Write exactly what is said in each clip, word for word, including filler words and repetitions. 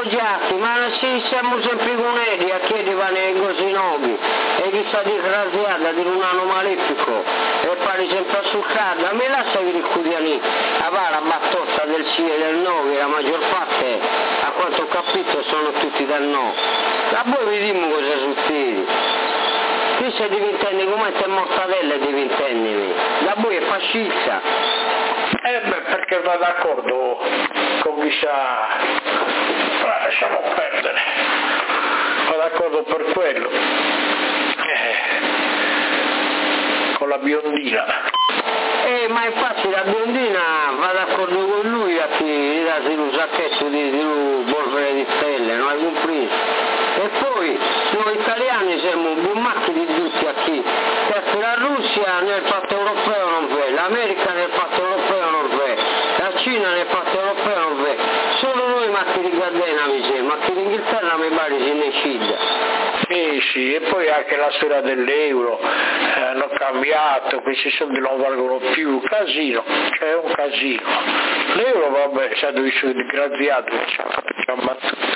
mangiati, ma sì, siamo sempre conedi a chiedere così nuovi, e chissà disgraziata di un anno malefico, e pare sempre sul cardo, a me lascia che il cudiani, a va la battotta del sì e del no, che la maggior parte, a quanto ho capito, sono tutti del no. Da voi vediamo cosa succede. Qui sei di vent'anni come te mortadelle di vent'anni, da voi è fascista. Eh beh, perché va d'accordo con chi sa, ma lasciamo perdere, va d'accordo per quello, eh, con la biondina. Eh, ma infatti la biondina va d'accordo con lui a chi gli dà un sacchetto di, di polvere di stelle, non hai compreso? E poi noi italiani siamo più macchi di tutti a chi, perché la Russia nel patto europeo non vede, l'America nel patto europeo non vede, la Cina nel patto europeo non vede, solo noi macchi di Gardena mi sembra, macchi d'Inghilterra mi pare se ne scida. Sì, sì, e poi anche la storia dell'euro, eh, hanno cambiato, questi soldi non valgono più, casino, cioè è un casino. L'euro vabbè, sa dove sono disgraziato, ci ha battuto.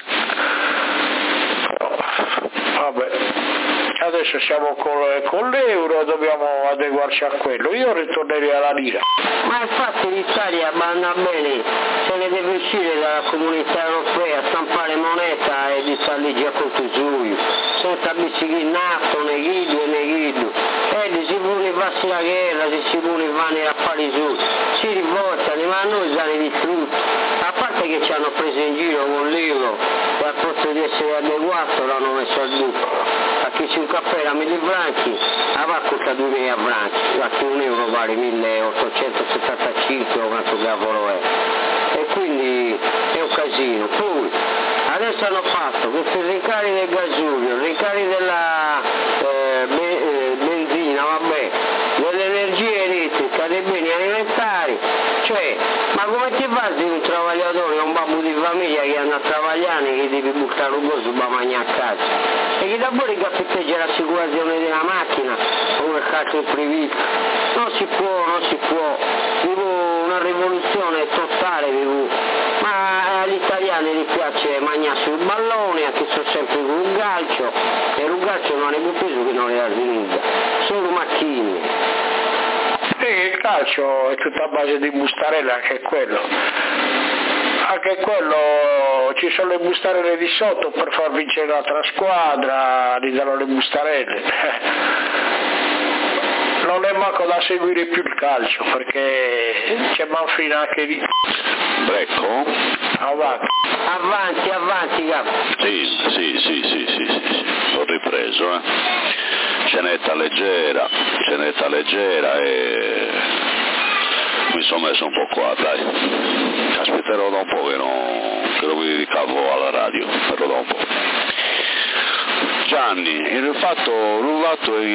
Vabbè, adesso siamo con, con l'euro e dobbiamo adeguarci a quello. Io ritornerei alla lira. Ma infatti l'Italia banda bene, se ne deve uscire dalla comunità europea, stampare moneta e di stare già con tu giù, senza bicicletta, nato, neghido e neghido. E si vuole farsi la guerra, si vuole fare affari su, si rivoltano, ma noi siamo distrutti. A parte che ci hanno preso in giro con l'euro, e al posto di essere adeguato l'hanno messo al dubbio. A chi c'è un caffè da mille franchi, a va costa duemila franchi, a chi un euro vale milleottocentosettantacinque o quanto cavolo è. E quindi è un casino. Poi adesso hanno fatto questi rincari del gasolio, rincari della eh, be, eh, benzina, vabbè, dell'energia elettrica, dei beni alimentari, cioè, ma come ti fai di un travagliatore, un babbo di famiglia che anda a travagliare e che devi buttare un coso per mangiare a casa? E chi da fuori che affitteggia l'assicurazione della macchina come cazzo imprevisto? Non si può, non si può, vivo una rivoluzione totale, vivo. Ma agli italiani gli piace mangiare sul ballone, a chi sono sempre con un calcio, e un calcio non è più preso che non è la sinistra, solo macchine. Sì, il calcio è tutta a base di bustarelle, anche quello. Anche quello, ci sono le bustarelle di sotto per far vincere l'altra squadra, gli danno le bustarelle. Non è manco da seguire più il calcio, perché c'è manfrina anche lì. Brecco? Avanti. Avanti, avanti, capo. Sì, sì, sì, sì, sì, sì, sì. Ho ripreso, eh. Cenetta leggera, cenetta leggera e mi sono messo un po' qua, dai. Aspetterò da un po' che non, che non mi ricavo alla radio, però da un po'. Gianni, il fatto, il fatto è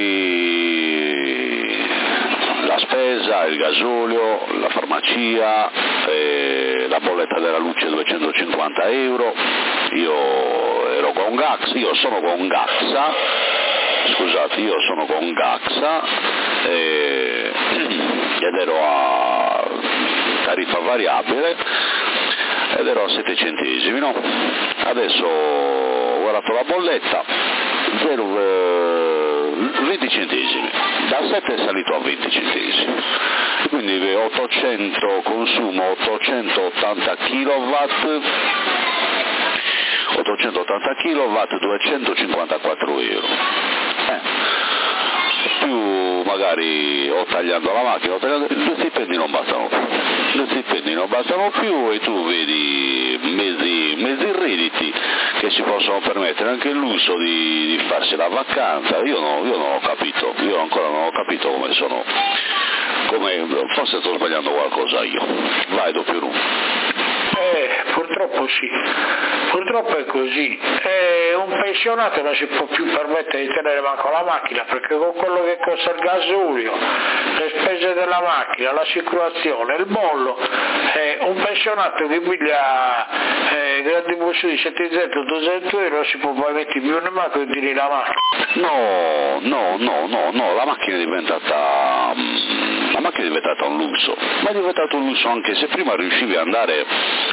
la spesa, il gasolio, la farmacia, eh, la bolletta della luce duecentocinquanta euro, io ero con Gax, io sono con Gaxa, scusate, io sono con Gaxa eh, ed ero a tariffa variabile ed ero a sette centesimi, no? Adesso ho guardato la bolletta, zero, eh, venti centesimi, da sette è salito a venti centesimi, quindi ottocento consumo ottocentottanta kilowatt, ottocentottanta kilowatt, duecentocinquantaquattro euro. Eh. Più magari o tagliando la macchina, o tagliando, gli stipendi non bastano più, gli stipendi non bastano più e tu vedi mezzi, mezzi redditi che si possono permettere anche l'uso di, di farsi la vacanza. Io, no, io non ho capito, io ancora non ho capito come sono, come, forse sto sbagliando qualcosa io. Vai, doppio numero. Eh, purtroppo sì, purtroppo è così. Eh, un pensionato non si può più permettere di tenere manco la macchina, perché con quello che costa il gasolio, le spese della macchina, l'assicurazione, il bollo, eh, un pensionato che piglia eh, grandi borse di settecento ottocento euro non si può mai mettere più nemmeno di dire la macchina. No, no, no, no, no, la macchina è diventata, la macchina è diventata un lusso, ma è diventato un lusso anche se prima riuscivi ad andare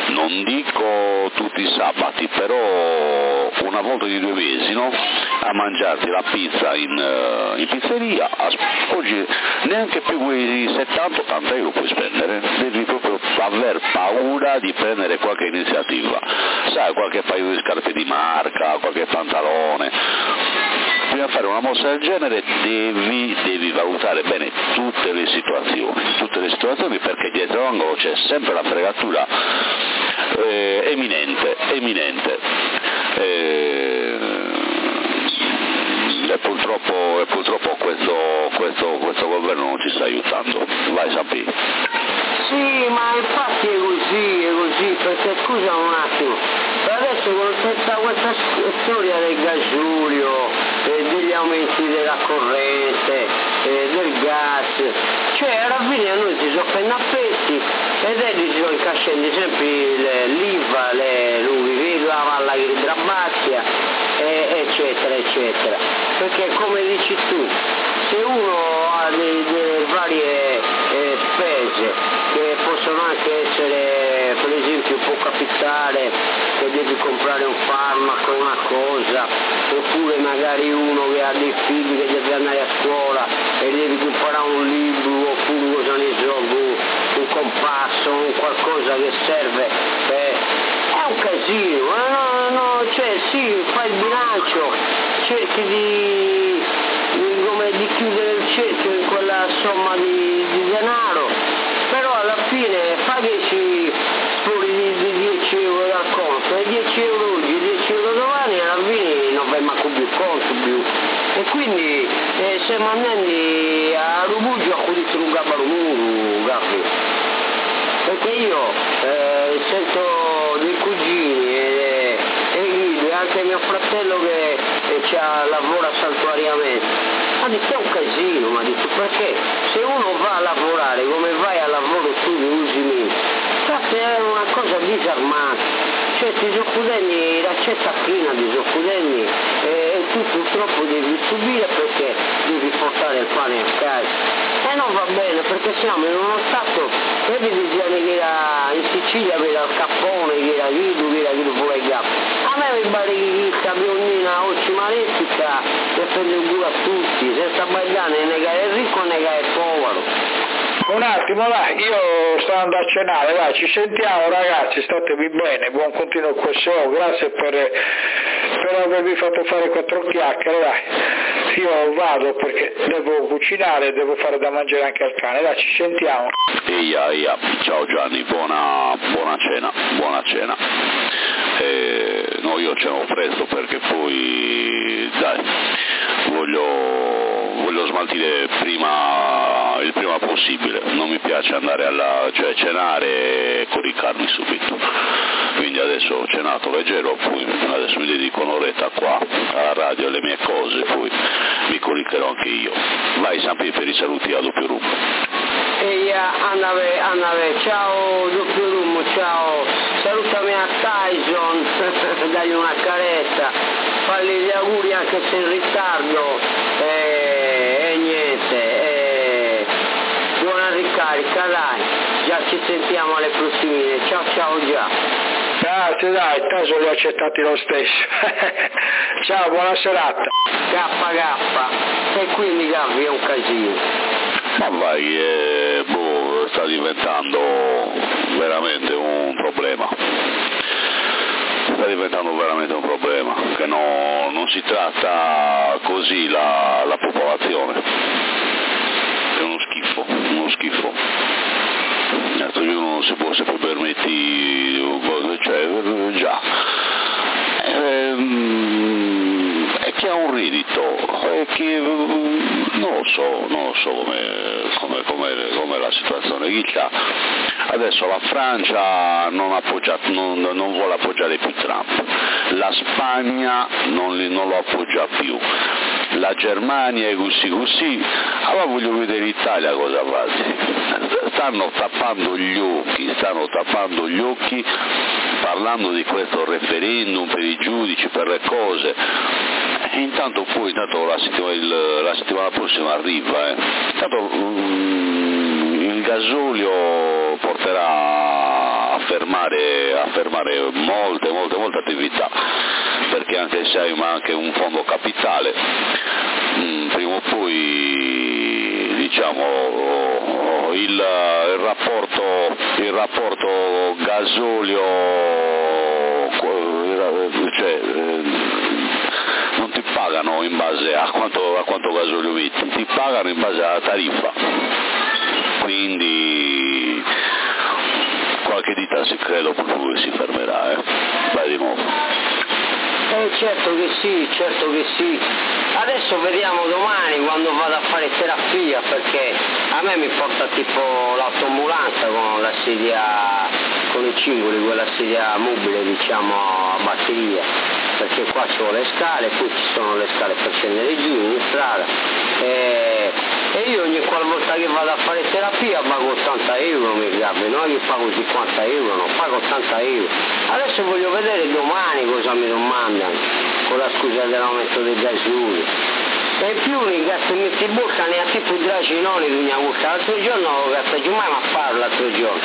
non dico tutti i sabati, però una volta di due mesi, no? A mangiarti la pizza in, in pizzeria, oggi neanche più quei settanta ottanta euro puoi spendere, devi proprio aver paura di prendere qualche iniziativa, sai, qualche paio di scarpe di marca, qualche pantalone. Prima di fare una mossa del genere devi, devi valutare bene tutte le situazioni, tutte le situazioni perché dietro l'angolo c'è sempre la fregatura eh, eminente, eminente. Eh, e purtroppo, e purtroppo questo, questo, questo governo non ci sta aiutando. Vai Sampi. Sì, ma infatti è così, è così, perché scusa un attimo, adesso con tutta questa storia del gasolio, eh, degli aumenti della corrente, eh, del gas, cioè alla fine a noi si sono appena appesi ed è si sono incascenti sempre l'I V A, le, lui, la Valla Grabbazia, eh, eccetera, eccetera, perché come dici tu, se uno ha delle varie eh, spese che possono anche essere, per esempio può capitare che devi comprare un farmaco, una cosa, oppure magari uno che ha dei figli che deve andare a scuola e devi comprare un libro, oppure cosa ne so, un compasso, un qualcosa che serve, eh, è un casino, eh, no, no, cioè sì, fai il bilancio, cerchi di, di, come, di chiudere il cerchio in quella somma di, di denaro, però alla fine fai che ci fuori di, di dieci euro dal conto, e dieci euro oggi, dieci euro domani, alla fine non vai manco più il conto più. E quindi eh, siamo andati a Rubugio a cudire un gabarumuru, Gaffi. Perché io eh, sento dei cugini e, e, e anche mio fratello che eh, lavora saltuariamente, ma dico è un casino, ma dico perché se uno va a lavorare come vai a lavoro tu di usi infatti è una cosa disarmante, cioè ti soccudeni la cetta piena di soccudeni e, e tu purtroppo devi subire perché devi portare il pane a casa. E non va bene perché siamo in uno stato, vedi che era in Sicilia era il cappone, che era Guido, che era Guido fuori gap. A me mi pare che questa biondina oggi malettica che prende il culo a tutti, senza bagliare né che è ricco né che è povero. Un attimo, vai, io sto andando a cenare, vai, ci sentiamo ragazzi, statevi bene, buon continuo Q S O, grazie per, per avervi fatto fare quattro chiacchiere, vai. Io vado perché devo cucinare, devo fare da mangiare anche al cane, dai, ci sentiamo. Eia, eia. Ciao Gianni, buona, buona cena, buona cena. Eh, no, io ceno presto perché poi, dai, voglio, voglio smaltire prima, il prima possibile, non mi piace andare alla, cioè cenare e coricarmi subito. Quindi adesso ho cenato leggero, poi adesso mi dedico un'oretta qua alla radio alle mie cose, poi mi coricherò anche io. Vai Sampi per i saluti a doppio rum. Ehi, andave, andave, ciao doppio rum, ciao, salutami a Tyson, dagli una carezza, fagli gli auguri anche se in ritardo e, e niente, e, buona ricarica, dai, già ci sentiamo alle prossime, ciao ciao già. Grazie, dai, caso li ho accettati lo stesso. Ciao, buona serata. K K. E quindi Gabby è un casino. Ma vai, eh, boh, sta diventando veramente un problema. Sta diventando veramente un problema, che no, non si tratta così la, la popolazione. È uno schifo, uno schifo. Certo, io non si può sempre permettere, cioè, già, ehm, è che ha un reddito, è che non lo so, non lo so come, come, come la situazione. Adesso la Francia non, appoggia, non, non vuole appoggiare più Trump, la Spagna non, li, non lo appoggia più, la Germania è così così, allora voglio vedere l'Italia cosa fa. Stanno tappando gli occhi, stanno tappando gli occhi parlando di questo referendum per i giudici, per le cose. E intanto poi, intanto la settimana, il, la settimana prossima arriva, eh. Intanto um, il gasolio porterà a fermare, a fermare molte, molte, molte attività, perché anche se hai anche un fondo capitale, mh, prima o poi diciamo il, il rapporto il rapporto gasolio, cioè non ti pagano in base a quanto, a quanto gasolio metti, ti pagano in base alla tariffa, quindi qualche dita si credo proprio che si fermerà, eh. Vai di nuovo. Eh certo che sì, certo che sì. Adesso vediamo domani quando vado a fare terapia, perché a me mi porta tipo l'autoambulanza con la sedia, con i cingoli, quella sedia mobile diciamo a batteria, perché qua ci sono le scale, poi ci sono le scale per scendere giù in strada e, e io ogni qualvolta che vado a fare terapia pago ottanta euro, mi capi, no? Io pago cinquanta euro, no? Pago ottanta euro. Adesso voglio vedere domani cosa mi domandano, con la scusa dell'aumento del gasolio. E in più i gas metti in bocca ne ha tipo dracinoni di una bocca. L'altro giorno ho gastato giù mai ma farlo l'altro giorno.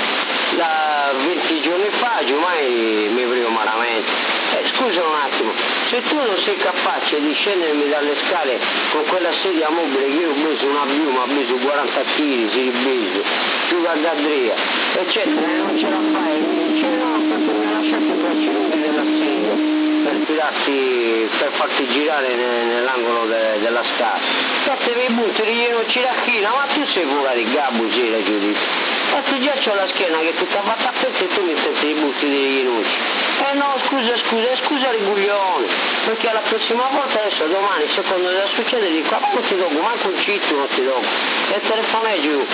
Da venti giorni fa giù mai mi primo malamente. Eh, scusa un attimo, se tu non sei capace di scendermi dalle scale con quella sedia mobile che io ho preso una piuma, ho preso quaranta chili, si ribeso, più gadria, eccetera, e non ce la fai, non ce la fai, mi lasciate i traccioni della sedia per tirarti, per farti girare nell'angolo de, della scala. Fate mi butti, riglieno ciracchina, ma tu sei pure di gabbo, gira giudizio. Infatti già c'ho la schiena che è tutta fatta a pezzi e tu mi senti i butti di riglienucci. Eh no, scusa, scusa, scusa Riguglione, perché la prossima volta, adesso domani, secondo cosa succede, dico, ma non ti dopo, manco un citto non ti dopo. E telefonai giù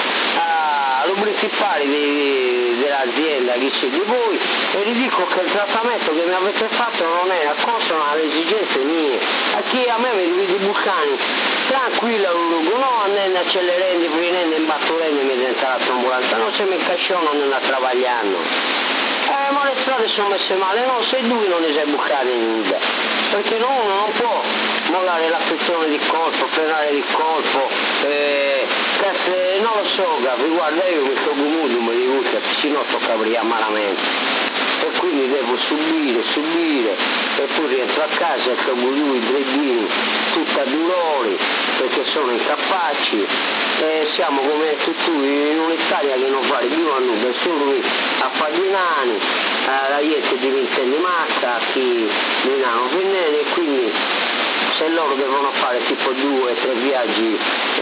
allo principale di, dell'azienda, chi c'è di voi, e gli dico che il trattamento che mi avete fatto non era consono alle esigenze mie. A chi a me mi divide i bucani, tranquilla Urugu, no andando accelerando, prendendo, imbatturendo mi diventa la trombolanza, non se mi casciano non la travagliando. Eh, ma le strade sono messe male, no, se due non ne sei bucate nuda, perché no, uno non può mollare la frizione di colpo, frenare di colpo, eh, eh, non lo so, capi, guarda io mi sto gumudo, mi dico che se no tocca aprire malamente. E quindi devo subire, subire, e poi rientro a casa e trovo lui, i dreddini, tutta dolori, perché sono incapaci, e siamo come tutti in un'Italia che non fare più a nulla, solo lui a fare i nani, la iete di ventenne macca, chi di nano vennene, e quindi se loro devono fare tipo due, tre viaggi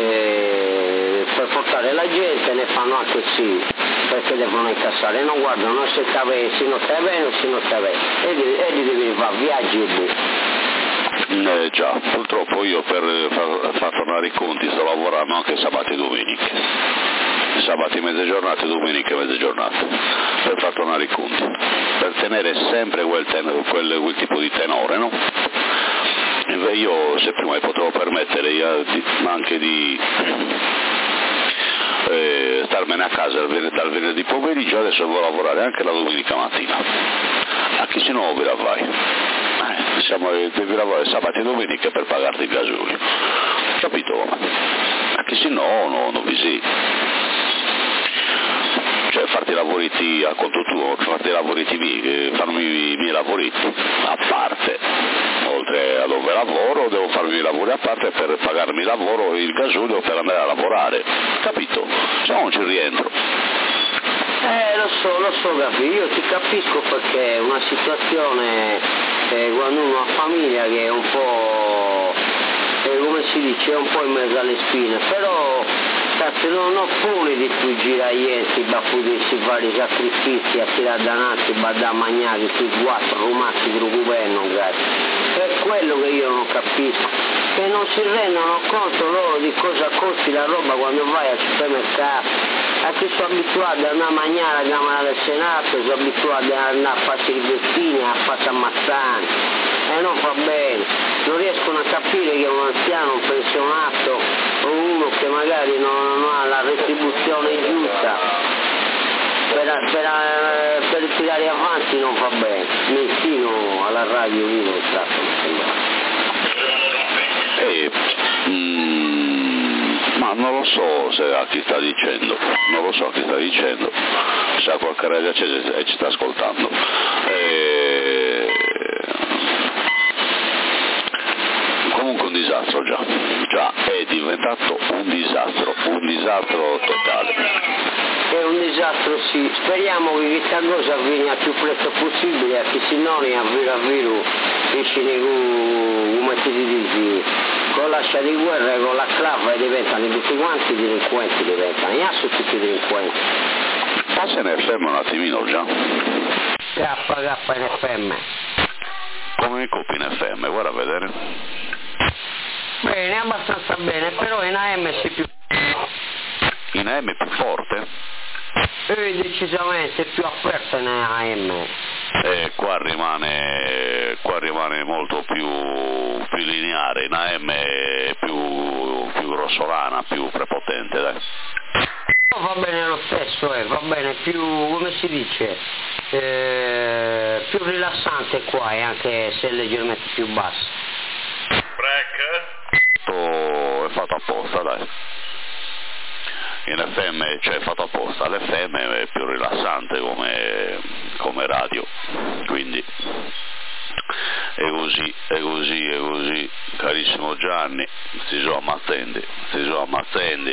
eh, per portare la gente, ne fanno anche sì, perché devono incassare, non guardano, non se cave, se non stai bene o se non stai bene, e li devi fare viaggi e boh. Eh già, purtroppo io per far, far tornare i conti sto lavorando anche sabato e domeniche, sabati mezze giornate, domeniche mezze giornate, per far tornare i conti, per tenere sempre quel, tenore, quel, quel tipo di tenore, no? E io se prima mi potevo permettere io, di, anche di eh, starmene a casa dal venerdì pomeriggio, adesso devo lavorare anche la domenica mattina, a chi se no ve la vai? Eh, siamo, devi lavorare sabato e domenica per pagarti il gasolio, capito? A chi se no, no non vi si, cioè farti i lavoretti a conto tuo, farti i lavoretti miei, farmi i miei lavoretti a parte, oltre a dove lavoro devo farmi i lavori a parte per pagarmi il lavoro e il gasolio per andare a lavorare, capito? Se no non ci rientro. Eh lo so, lo so capi, io ti capisco perché è una situazione eh, quando uno ha famiglia che è un po', eh, come si dice, è un po' in mezzo alle spine, però cazzo, non ho pure di fuggire agli enti, da potersi fare i sacrifici, a tirare danati, da mangiare, sui quattro rumati del governo, grazie. È quello che io non capisco, che non si rendono conto loro di cosa costi la roba quando vai al supermercato. A chi sono abituato ad andare a mangiare alla Camera del Senato, sono abituato ad andare a farsi i vestini, a farsi ammazzare, e non fa bene, non riescono a capire che un anziano, un pensionato o uno che magari non, non ha la retribuzione giusta per, per, per tirare avanti non fa bene. Messino alla radio lì non sta, mi sembra. Eh, mm, ma Ma non lo so se a chi sta dicendo, non lo so a chi sta dicendo, se ha qualche radio accesa e ci sta ascoltando. E... Comunque un disastro già, già è diventato un disastro, un disastro totale. È un disastro, sì. Speriamo che questa cosa avvenga il più presto possibile, perché se no ne avvero avvero esce come si dice, con l'ascia di guerra e con la clava e diventano tutti quanti delinquenti, diventano, e sono tutti delinquenti. Passa in F M un attimino già. K K in F M. Come mi copi in F M? Guarda a vedere. Bene, abbastanza bene, però in A M sei più... In A M è più forte? Eh, decisamente, più aperta in A M. Eh, qua rimane, qua rimane molto più, più lineare, in A M è più, più grossolana, più prepotente, dai. No, va bene lo stesso, eh, va bene, più, come si dice, eh, più rilassante qua, e anche se è leggermente più basso. Break? È fatto apposta, dai. In F M, cioè è fatto apposta, l'F M è più rilassante come, come radio, quindi è così, è così, è così, carissimo Gianni, si sono ammazzando, si sono ammazzando,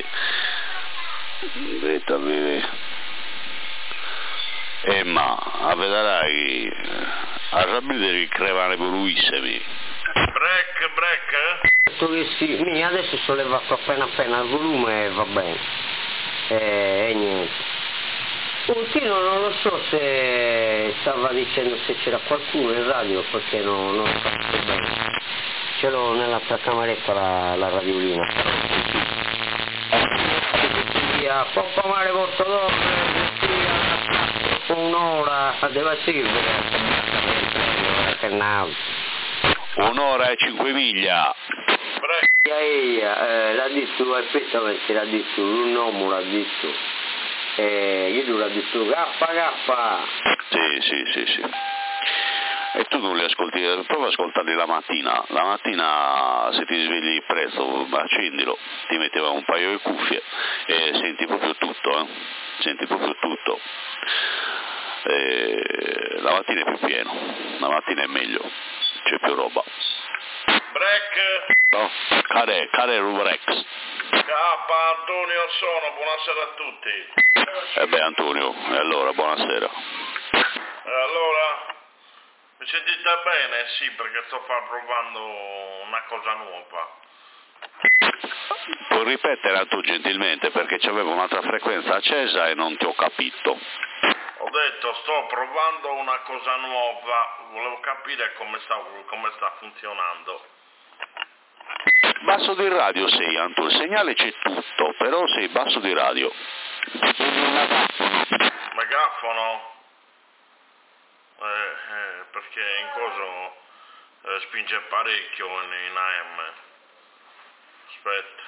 e ma, a vedrai, a sapere che crevane poluissimi. Break, break? Detto che sì, mi adesso sono levato appena appena il volume e va bene. E, e niente. Ultimo non lo so se stava dicendo se c'era qualcuno in radio, perché no, non lo so bene. Ce l'ho nell'altra cameretta la, la radiolina. Via, poppa mare porto d'oro, un'ora, deve essere che navi. Un'ora e cinque miglia. Eh, l'ha detto, aspetta perché l'ha detto, un uomo l'ha detto, eh, io l'ho detto K K. Sì, sì, sì, sì. E tu non li ascolti, prova ad ascoltarli la mattina, la mattina se ti svegli presto, accendilo, ti metteva un paio di cuffie e senti proprio tutto, eh? Senti proprio tutto. E la mattina è più pieno, la mattina è meglio, c'è più roba. Break? No? Care, care Rubrex. K, Antonio sono, buonasera a tutti. E beh Antonio, e allora buonasera. E allora, mi sentite bene? Sì, perché sto provando una cosa nuova. Puoi ripetere Antonio gentilmente perché c'avevo un'altra frequenza accesa e non ti ho capito. Ho detto, sto provando una cosa nuova, volevo capire come sta, come sta funzionando. Basso di radio sei Antonio, il segnale c'è tutto, però sei basso di radio. Megafono? Eh, eh, perché in coso eh, spinge parecchio in, in A M. Aspetta.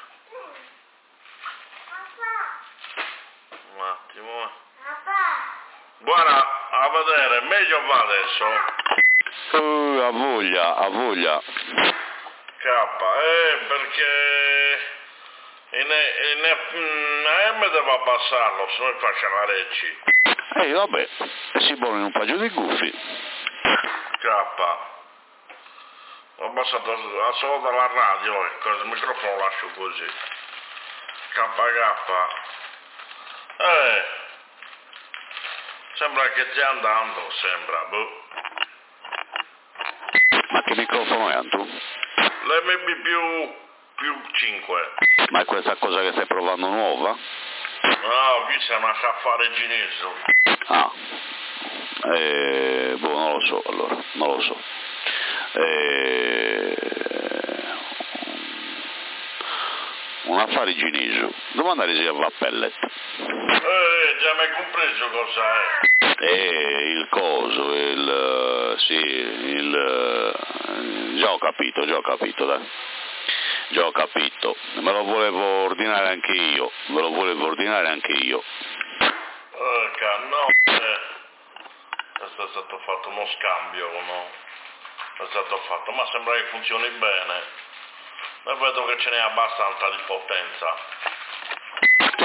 Un attimo. Guarda, a vedere, meglio va adesso. Uh, a voglia, a voglia. K, eh, perché in, in, in A M devo abbassarlo, se no mi faccio la recci. Eh vabbè, si buono in un paio di gufi. K, ho abbassato solo dalla radio, ecco, il microfono lo lascio così. K K, eh, sembra che stia andando, sembra, boh. Ma che microfono è Antu? L'M B più, più cinque. Ma è questa cosa che stai provando nuova? No, qui c'è una caffare gineso. Ah, eh, boh, non lo so allora, non lo so. Eh, un affare cinese, dove andare si va a pellet? Eh, già mi hai compreso cosa è? Eh, il coso, il, sì, il, già ho capito, già ho capito, dai. Già ho capito, me lo volevo ordinare anche io, me lo volevo ordinare anche io. Eh, no, eh, questo è stato fatto uno scambio, no? È stato fatto, ma sembra che funzioni bene. E vedo che ce n'è abbastanza di potenza.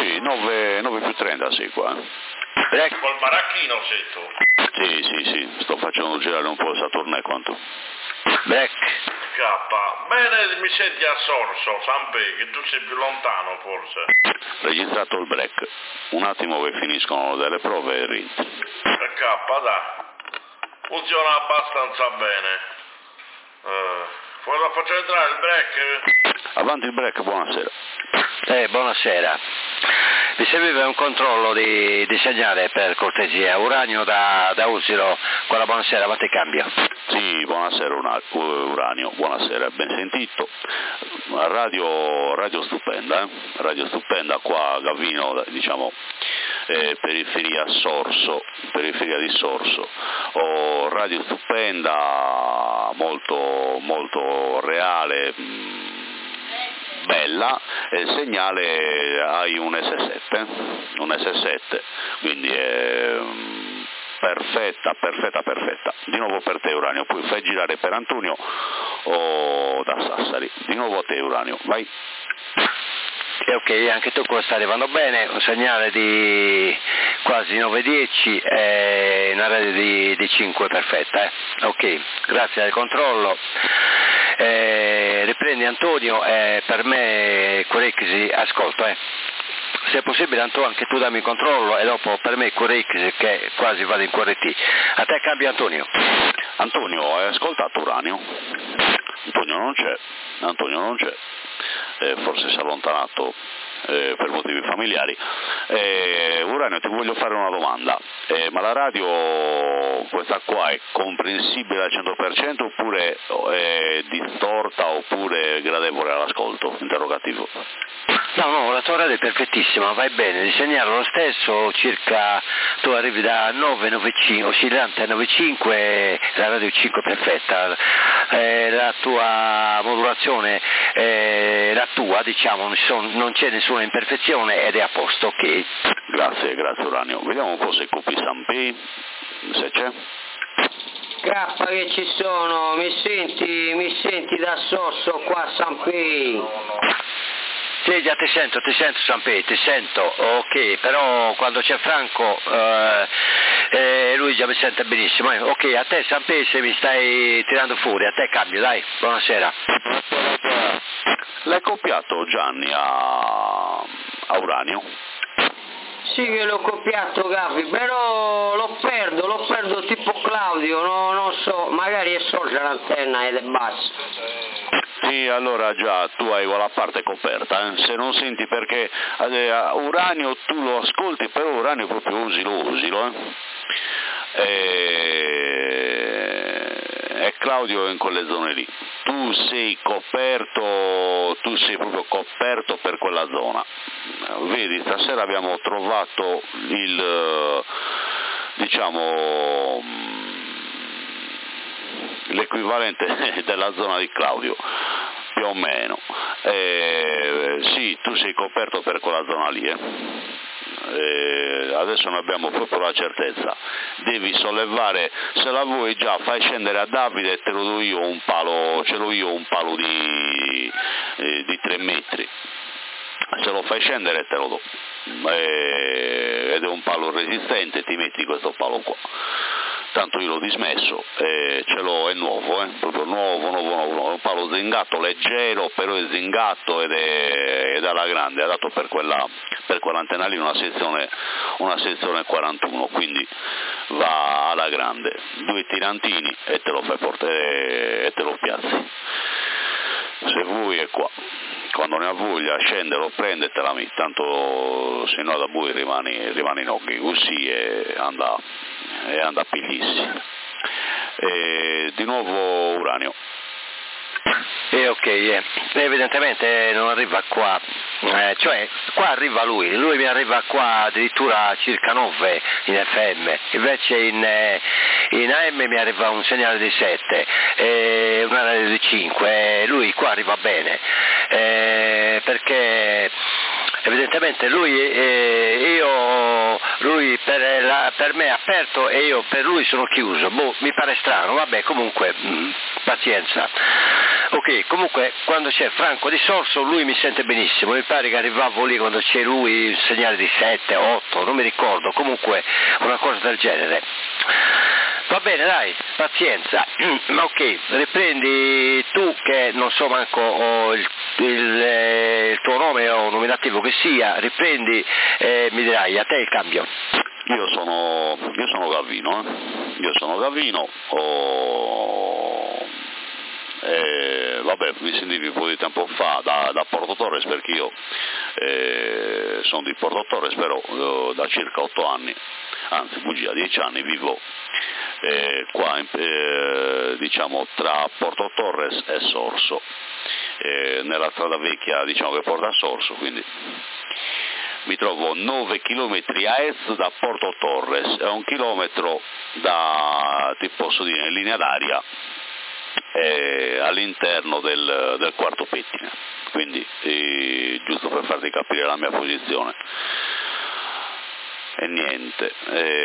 Sì, nove, nove più trenta sei qua. Break. Col baracchino sei tu? Sì, sì, sì, sto facendo girare un po' il Saturno e quanto. Break. K, bene, mi senti a sorso, Sampe, che tu sei più lontano forse. Registrato il break, un attimo che finiscono delle prove e rientri. K, dai, funziona abbastanza bene. Uh, poi la faccio entrare il break? Avanti il break, buonasera. Eh, buonasera. Mi serviva un controllo di, di segnale per cortesia. Uranio da, da Usiro, con la buonasera, avanti cambio. Sì, buonasera Uranio, buonasera, ben sentito. Radio, radio stupenda, eh? Radio stupenda qua a Gavino, diciamo, eh, periferia Sorso, periferia di Sorso. Oh, radio stupenda, molto, molto reale, bella, e il segnale hai un S sette, un S sette, quindi è perfetta, perfetta, perfetta. Di nuovo per te Uranio, poi fai girare per Antonio o da Sassari. Di nuovo a te Uranio, vai. E ok, anche tu qua sta arrivando bene, un segnale di quasi nove dieci e una rete di, di cinque perfetta, eh? Ok, grazie del controllo. Eh, riprendi Antonio, eh, per me Corexi ascolto, eh. Se è possibile Antonio anche tu dammi il controllo e dopo per me Corexi che quasi vado in Q R T. A te cambia Antonio. Antonio, hai ascoltato Uranio? Antonio non c'è, Antonio non c'è, eh, forse si è allontanato eh, per motivi familiari. Eh, Uranio, ti voglio fare una domanda, eh, ma la radio questa qua è comprensibile al cento per cento oppure è distorta oppure gradevole all'ascolto? Interrogativo. No, no, la tua radio è perfettissima, vai bene, il segnale lo stesso, circa tu arrivi da nove nove cinque, oscillante a nove cinque, la radio cinque è perfetta, eh, la tua modulazione è la tua, diciamo, non, sono, non c'è nessuna imperfezione ed è a posto, ok? Grazie, grazie Uranio. Vediamo un po' se copi Sampi, se c'è. K che ci sono, mi senti, mi senti da Sorso qua a Sampi? Sì, già ti sento, ti sento Sampe, ti sento, ok, però quando c'è Franco eh, eh, lui già mi sente benissimo, eh. Ok, a te Sampe se mi stai tirando fuori, a te cambio, dai, buonasera. L'hai copiato Gianni a, a Uranio? Sì che l'ho copiato Gaffi, però lo perdo, lo perdo tipo Claudio, no, non so, magari è sorge l'antenna ed è bassa. Sì, allora già tu hai quella parte coperta, eh? Se non senti perché eh, Uranio tu lo ascolti, però Uranio proprio usilo, usilo, eh? E... e Claudio è in quelle zone lì. Tu sei coperto, tu sei proprio coperto per quella zona. Vedi, stasera abbiamo trovato il, diciamo, l'equivalente della zona di Claudio, più o meno. Eh, sì, tu sei coperto per quella zona lì, eh. Eh, adesso ne abbiamo proprio la certezza. Devi sollevare, se la vuoi già fai scendere a Davide e te lo do io un palo, ce l'ho io un palo di, eh, di tre metri. Se lo fai scendere te lo do, eh, ed è un palo resistente, ti metti questo palo qua. Tanto io l'ho dismesso, eh, ce l'ho, è nuovo, eh, proprio nuovo, nuovo, nuovo, un palo zingato, leggero, però è zingato ed è, ed è alla grande, ha dato per quella, per quell'antenna lì una sezione, una sezione quarantuno, quindi va alla grande, due tirantini e te lo fai portare e te lo piazzi. Se vuoi è qua. Quando ne ha voglia scende, lo prende e te la metti, tanto se no da voi rimani, rimani in occhi così e anda, e anda piglissimo. E di nuovo Uranio. Eh, ok, eh. Evidentemente non arriva qua, eh, cioè qua arriva lui, lui mi arriva qua addirittura circa nove in F M, invece in, eh, in A M mi arriva un segnale di sette, eh, una radio di cinque, eh, lui qua arriva bene, eh, perché evidentemente lui, eh, io, lui per, la, per me è aperto e io per lui sono chiuso, boh, mi pare strano, vabbè comunque, mh, pazienza. Ok, comunque quando c'è Franco di Sorso lui mi sente benissimo, mi pare che arrivavo lì quando c'è lui un segnale di sette, otto, non mi ricordo, comunque una cosa del genere. Va bene, dai, pazienza. Ma ok, riprendi tu che non so manco oh, il, il, eh, il tuo nome o nominativo che sia, riprendi e mi dirai a te il cambio. Io sono, io sono Gavino, eh. io sono Gavino, oh, eh, vabbè, mi sentivi un po' di tempo fa da, da Porto Torres, perché io eh, sono di Porto Torres, però eh, da circa otto anni, anzi bugia, dieci anni vivo eh, qua, eh, diciamo tra Porto Torres e Sorso, eh, nella strada vecchia, diciamo, che porta a Sorso, quindi mi trovo nove chilometri a est da Porto Torres e un chilometro da, ti posso dire, in linea d'aria eh, all'interno del, del quarto pettine, quindi eh, giusto per farti capire la mia posizione. E niente,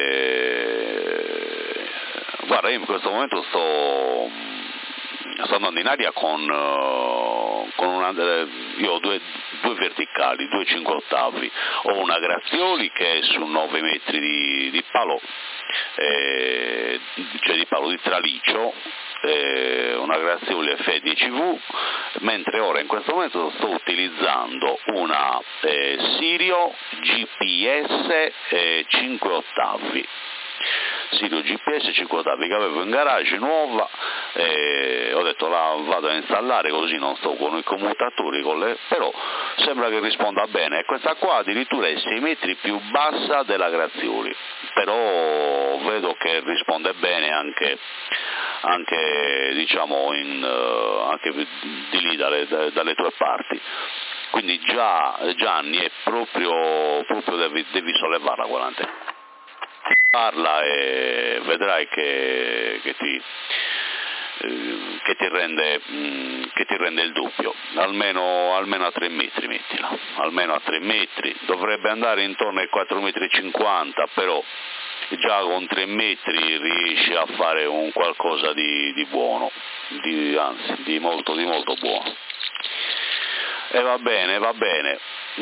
eh, guarda, io in questo momento sto, sto andando in aria con, con una, io ho due, due verticali, due cinque ottavi, ho una Grazioli che è su nove metri di, di palo, eh, cioè di palo di traliccio, eh, una Grazioli F dieci V, mentre ora in questo momento sto utilizzando una eh, Sirio G P S eh, cinque ottavi. Sirio G P S cinque ottavi che avevo in garage, nuova, eh, ho detto la vado a installare così non sto con i commutatori, con le, però sembra che risponda bene, e questa qua addirittura è sei metri più bassa della Grazioli, però vedo che risponde bene anche, anche diciamo in, uh, anche di lì dalle, dalle tue parti. Quindi già Gianni è proprio, proprio devi, devi sollevarla quella antenna. Parla e vedrai che, che, ti, eh, che, ti rende, mh, che ti rende il doppio, almeno, almeno a tre metri mettila, almeno a tre metri, dovrebbe andare intorno ai quattro metri e cinquanta, però già con tre metri riesci a fare un qualcosa di, di buono, di, anzi di molto, di molto buono. E va bene, va bene.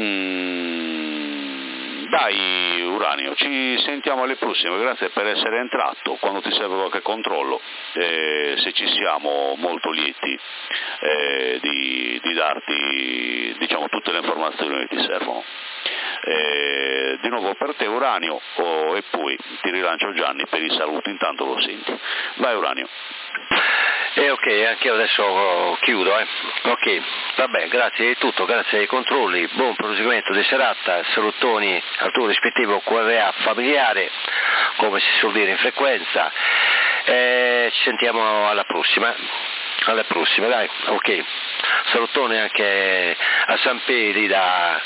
Mm, dai Uranio, ci sentiamo alle prossime, grazie per essere entrato, quando ti serve qualche controllo, eh, se ci siamo molto lieti eh, di, di darti, diciamo, tutte le informazioni che ti servono. Eh, di nuovo per te Uranio, oh, e poi ti rilancio Gianni per i saluti, intanto lo senti. Vai Uranio. Eh ok, anche io adesso chiudo, eh. Ok, vabbè, grazie di tutto, grazie ai controlli, buon proseguimento di serata, salutoni al tuo rispettivo Q R A familiare, come si suol dire in frequenza, eh, ci sentiamo alla prossima, alla prossima, dai, ok, salutoni anche a San Peri da,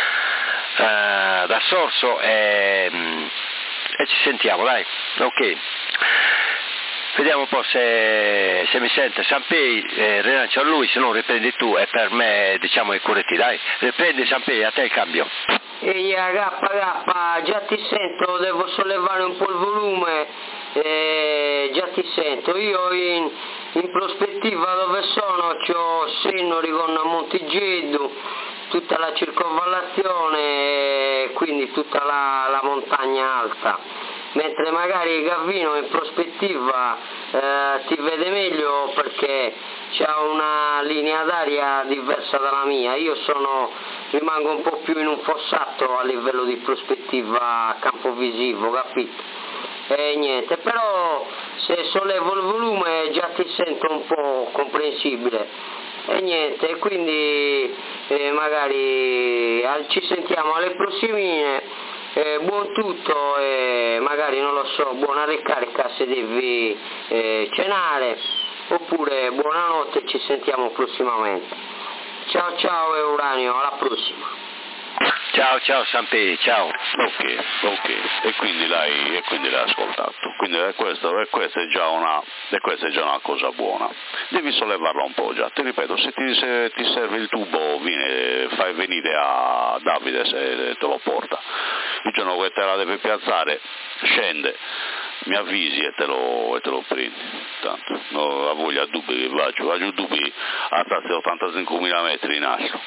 uh, da Sorso e, e ci sentiamo, dai, ok. Vediamo un po' se, se mi sente Sanpei, eh, rilancio a lui, se no riprendi tu e per me diciamo i corretti, dai, riprendi Sanpei, a te il cambio. Ehi K K, già ti sento, devo sollevare un po' il volume, eh, già ti sento, io in, in prospettiva dove sono c'ho Sennori con Montigeddu, tutta la circonvallazione, quindi tutta la, la montagna alta. Mentre magari Gavino in prospettiva eh, ti vede meglio perché c'ha una linea d'aria diversa dalla mia, io sono, rimango un po' più in un fossato a livello di prospettiva a campo visivo, capito? E niente, però se sollevo il volume già ti sento un po' comprensibile. E niente, quindi eh, magari eh, ci sentiamo alle prossimine. Eh, buon tutto e magari non lo so, buona ricarica se devi eh, cenare, oppure buonanotte, ci sentiamo prossimamente. Ciao ciao Uranio, alla prossima. Ciao ciao Sanpei, ciao. Ok, ok, e quindi l'hai, e quindi l'hai ascoltato, quindi è questo, e questa è già una, e questa è già una cosa buona. Devi sollevarla un po' già, ti ripeto, se ti, se ti serve il tubo viene, fai venire a Davide se te lo porta. Il giorno che te la deve piazzare scende, mi avvisi e te lo, e te lo prendi, tanto, no, la voglia dubbi che faccio, faccio dubbi a ottantacinquemila metri in alto.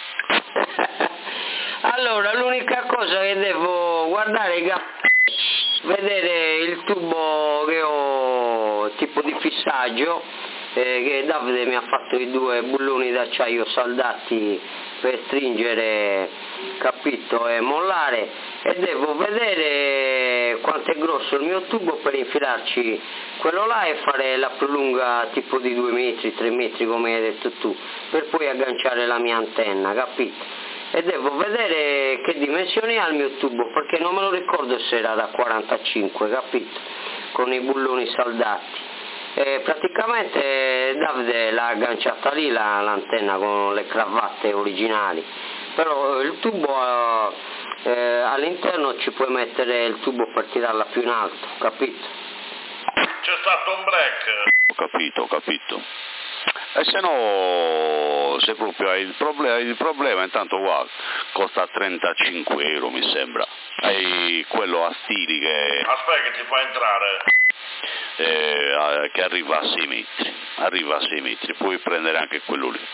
Allora, l'unica cosa che devo guardare è vedere il tubo che ho, tipo di fissaggio, eh, che Davide mi ha fatto i due bulloni d'acciaio saldati per stringere, capito, e mollare, e devo vedere quanto è grosso il mio tubo per infilarci quello là e fare la più lunga, tipo di due metri, tre metri come hai detto tu, per poi agganciare la mia antenna, capito? E devo vedere che dimensioni ha il mio tubo, perché non me lo ricordo se era da quarantacinque, capito? Con i bulloni saldati. E praticamente Davide l'ha agganciata lì la, l'antenna con le cravatte originali, però il tubo eh, all'interno ci puoi mettere il tubo per tirarla più in alto, capito? C'è stato un break. Ho capito, ho capito. E se no, se proprio hai il problema, il problema intanto qua costa trentacinque euro mi sembra, hai quello a stili che... Aspetta che ti fa entrare. Eh, che arriva a sei metri, arriva a sei metri, puoi prendere anche quello lì.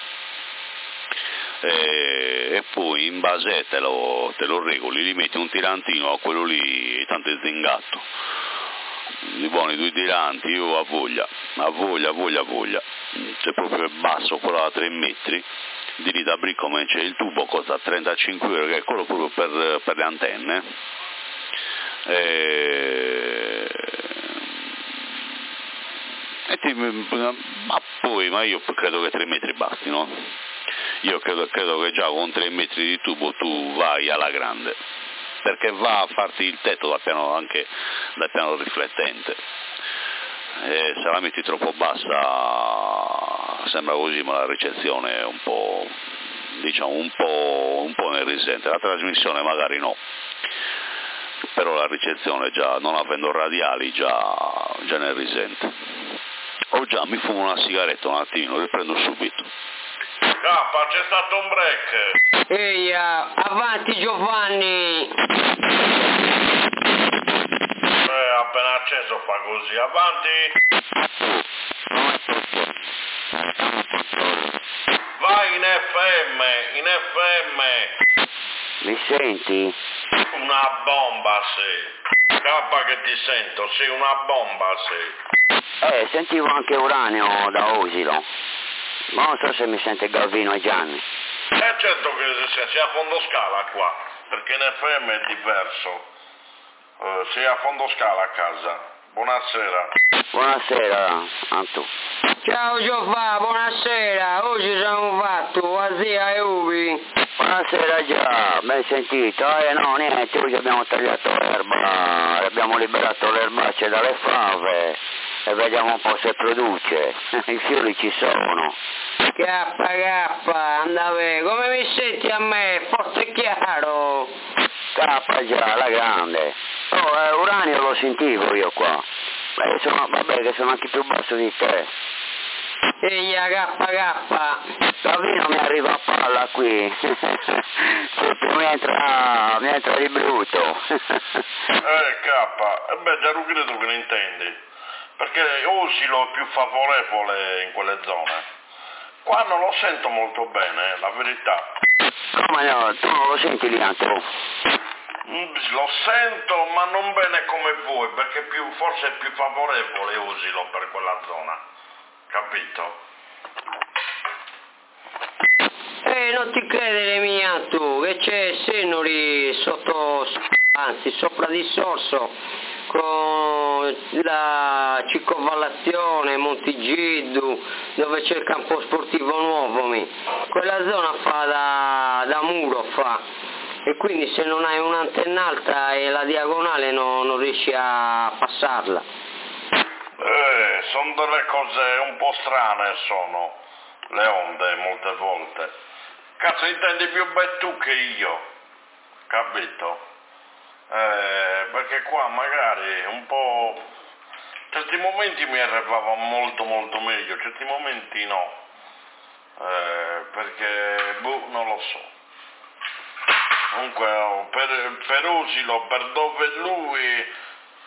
E, e poi in base te lo, te lo regoli, gli metti un tirantino a quello lì, tanto è zingato. Li buoni due tiranti, io a voglia, a voglia, a voglia, a voglia. Se proprio è basso, quello da tre metri, di lì da bricco c'è il tubo, costa trentacinque euro, che è quello proprio per, per le antenne. E... E ti, ma poi, ma io credo che tre metri basti, no? Io credo, credo che già con tre metri di tubo tu vai alla grande, perché va a farti il tetto dal piano, anche dal piano riflettente. E se la metti troppo bassa sembra così, ma la ricezione è un po', diciamo, un po', un po' ne risente, la trasmissione magari no, però la ricezione già, non avendo radiali, già, già ne risente. O già mi fumo una sigaretta un attimino, riprendo subito. K, c'è stato un break. Ehi, avanti Giovanni. Eh, appena acceso fa così, avanti. Vai in F M, in F M. Mi senti? Una bomba sei. K che ti sento, sei una bomba sei. Eh, sentivo anche uranio da Osilo. Ma non so se mi sente Galvino e Gianni. Eh certo che se sei a fondo scala qua, perché in F M è diverso. Uh, sei a fondo scala a casa. Buonasera. Buonasera, Antu. Ciao Giovanni, buonasera. Oggi siamo fatti a zia e Ubi. Buonasera già, ben sentito. Eh no, niente, oggi abbiamo tagliato l'erba, abbiamo liberato le erbacce dalle fave e vediamo un po' se produce. I fiori ci sono. K K, andave, come mi senti a me? Forte e chiaro. K già, la grande. Oh, eh, uranio lo sentivo io qua. Beh, sono, vabbè che sono anche più basso di te. Ehi, K K, Gavino mi arriva a palla qui. mi, entra, mi entra di brutto. eh K, e beh già non credo che ne intendi, perché Osilo è più favorevole in quelle zone. Qua non lo sento molto bene, la verità. Come no, tu non lo senti lì, Anto? Lo sento, ma non bene come voi, perché più, forse è più favorevole Osilo per quella zona, capito? Eh, non ti credere mia tu, che c'è Senori sotto, anzi sopra di Sorso, con la circonvallazione, Montigiddu, dove c'è il campo sportivo nuovo, mi. Quella zona fa da, da muro, fa. E quindi se non hai un'antenna alta e la diagonale no, non riesci a passarla. Eh, sono delle cose un po' strane, sono le onde molte volte. Cazzo, intendi più bene tu che io, capito? Eh, perché qua magari un po'... certi momenti mi arrivava molto molto meglio, certi momenti no. Eh, perché, boh, non lo so. Comunque per, per Osilo, per dove lui,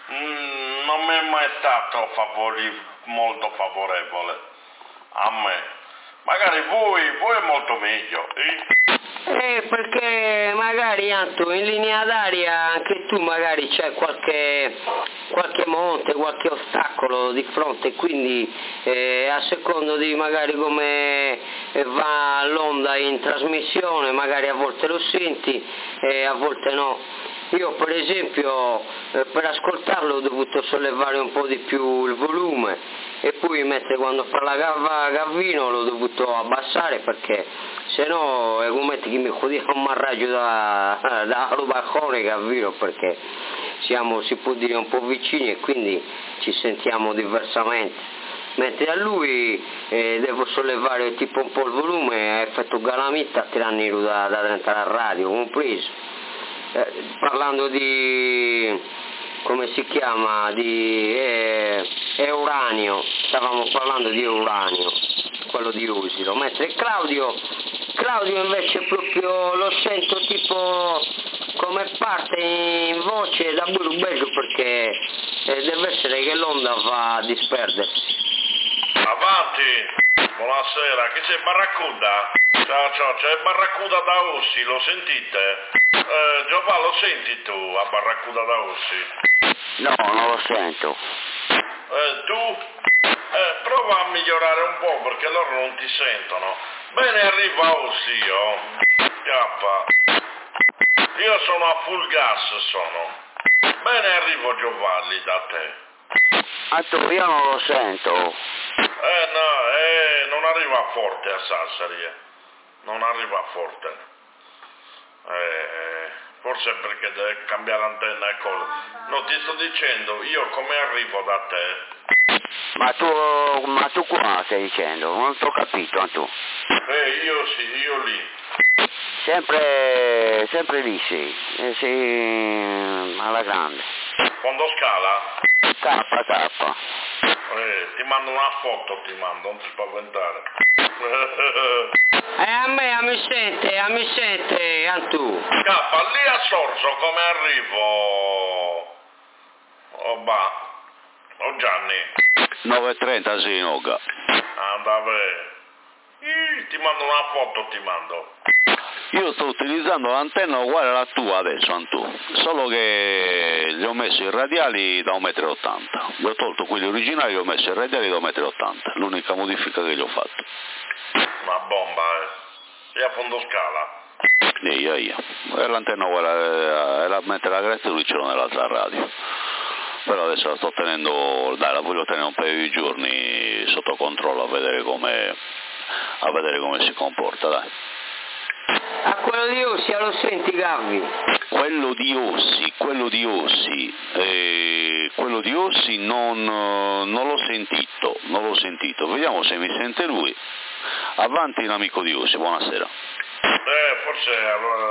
mm, non mi è mai stato favori, molto favorevole a me. Magari voi, voi è molto meglio. Eh? Eh, perché magari Anto, in linea d'aria anche tu magari c'è qualche, qualche monte, qualche ostacolo di fronte, quindi eh, a secondo di magari come va l'onda in trasmissione, magari a volte lo senti e a volte no. Io per esempio eh, per ascoltarlo ho dovuto sollevare un po' di più il volume e poi mentre quando parlava Gavvino l'ho dovuto abbassare perché se no è come che mi jodiva un marraggio da, da balcone Gavvino, perché siamo, si può dire, un po' vicini e quindi ci sentiamo diversamente, mentre a lui eh, devo sollevare tipo un po' il volume a effetto galamita tirando da, da dentro la radio compreso. Eh, parlando di, come si chiama, di eh, Euranio, stavamo parlando di Euranio, quello di Usilo, mentre Claudio, Claudio invece proprio lo sento tipo come parte in voce da Burubello perché eh, deve essere che l'onda va a disperdersi. Avanti, buonasera, che c'è Barracuda? Ciao ciao, c'è Barracuda da Ossi, lo sentite? Eh, Giovanni, lo senti tu a Barracuda da Ossi? No, non lo sento. Eh, tu? Eh, prova a migliorare un po' perché loro non ti sentono. Bene, arriva Ossi io. Chiappa. Io sono a full gas, sono. Bene, arrivo Giovanni da te. Ah, tu, io non lo sento. Eh no, eh, non arriva forte a Sassari, eh. Non arriva forte. Eh, forse perché deve cambiare antenna e cose. No, ti sto dicendo, io come arrivo da te? Ma tu, ma tu qua stai dicendo? Non t'ho capito, tu. Eh, io sì, io lì. Sempre, sempre lì sei, eh, sei alla grande. Fondo scala? K, K. Eh, ti mando una foto, ti mando, non ti spaventare. Eh, a me, a mi sente, a mi sente, Antù. Cappa, lì a Sorso come arrivo? Oh, bah. Oh, Gianni. nove e trenta Sinoga. Andave. Ih, ti mando una foto, ti mando. Io sto utilizzando l'antenna uguale alla tua adesso, Antù, solo che gli ho messo i radiali da un metro e ottanta. Gli ho tolto quelli originali e gli ho messo i radiali da un metro e ottanta. L'unica modifica che gli ho fatto. Una bomba, eh. E a fondo scala. Io, io. E l'antenna uguale, e la mettere la Grezza e lui ce l'ho nell'altra radio. Però adesso la sto tenendo, dai, la voglio tenere un paio di giorni sotto controllo a vedere come, a vedere come si comporta, dai. A quello di Ossia lo senti, Gavvi? Quello di Ossi, quello di Ossi, eh, quello di Ossi non, non l'ho sentito, non l'ho sentito. Vediamo se mi sente lui. Avanti l'amico di Ossi, buonasera. Eh, forse allora...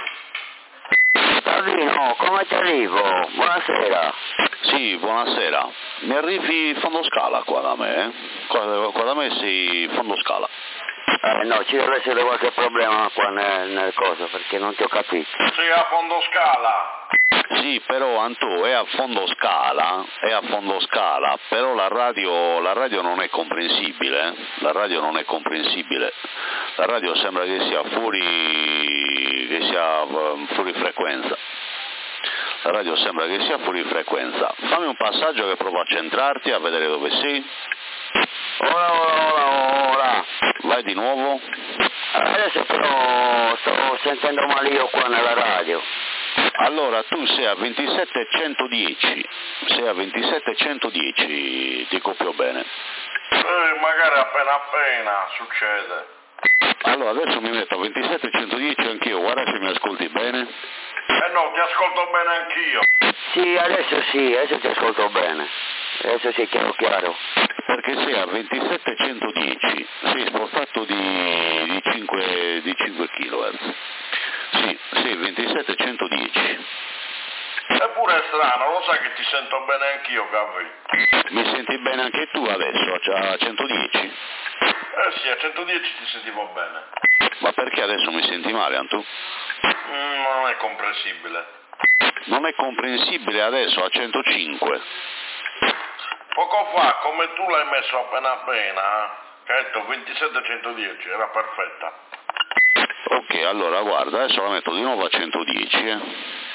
Gavino, come ti arrivo? Buonasera. Sì, buonasera. Mi arrivi fondo scala qua da me, eh? Qua, qua da me sei fondo scala. Eh, no, ci deve essere qualche problema qua nel, nel coso, perché non ti ho capito. Sì, a fondo scala. Sì, però Antò è a fondo scala, è a fondo scala, però la radio, la radio non è comprensibile, eh? La radio non è comprensibile. La radio sembra che sia fuori, che sia um, fuori frequenza. La radio sembra che sia fuori frequenza. Fammi un passaggio che provo a centrarti, a vedere dove sei. Ora, ora, ora, ora. Vai di nuovo. Adesso però sto sentendo male io qua nella radio. Allora tu sei a ventisette centodieci, sei a ventisette centodieci, ti copio bene. Eh, magari appena appena succede. Allora adesso mi metto a ventisette centodieci anch'io, guarda se mi ascolti bene. Eh no, ti ascolto bene anch'io. Sì, adesso sì, adesso ti ascolto bene. Adesso sì, chiaro chiaro. Perché sei a ventisette centodieci, sei spostato di, di cinque, di cinque chilohertz. Sì, sì, ventisette centodieci. Eppure è strano, lo sai che ti sento bene anch'io, Gavri. Mi senti bene anche tu adesso, a centodieci? Eh sì, a centodieci ti sentivo bene. Ma perché adesso mi senti male, Antù? Mm, non è comprensibile. non è comprensibile adesso a centocinque. Poco fa, come tu l'hai messo appena appena, che hai detto ventisette centodieci, era perfetta. Ok, allora guarda, adesso la metto di nuovo a centodieci, eh.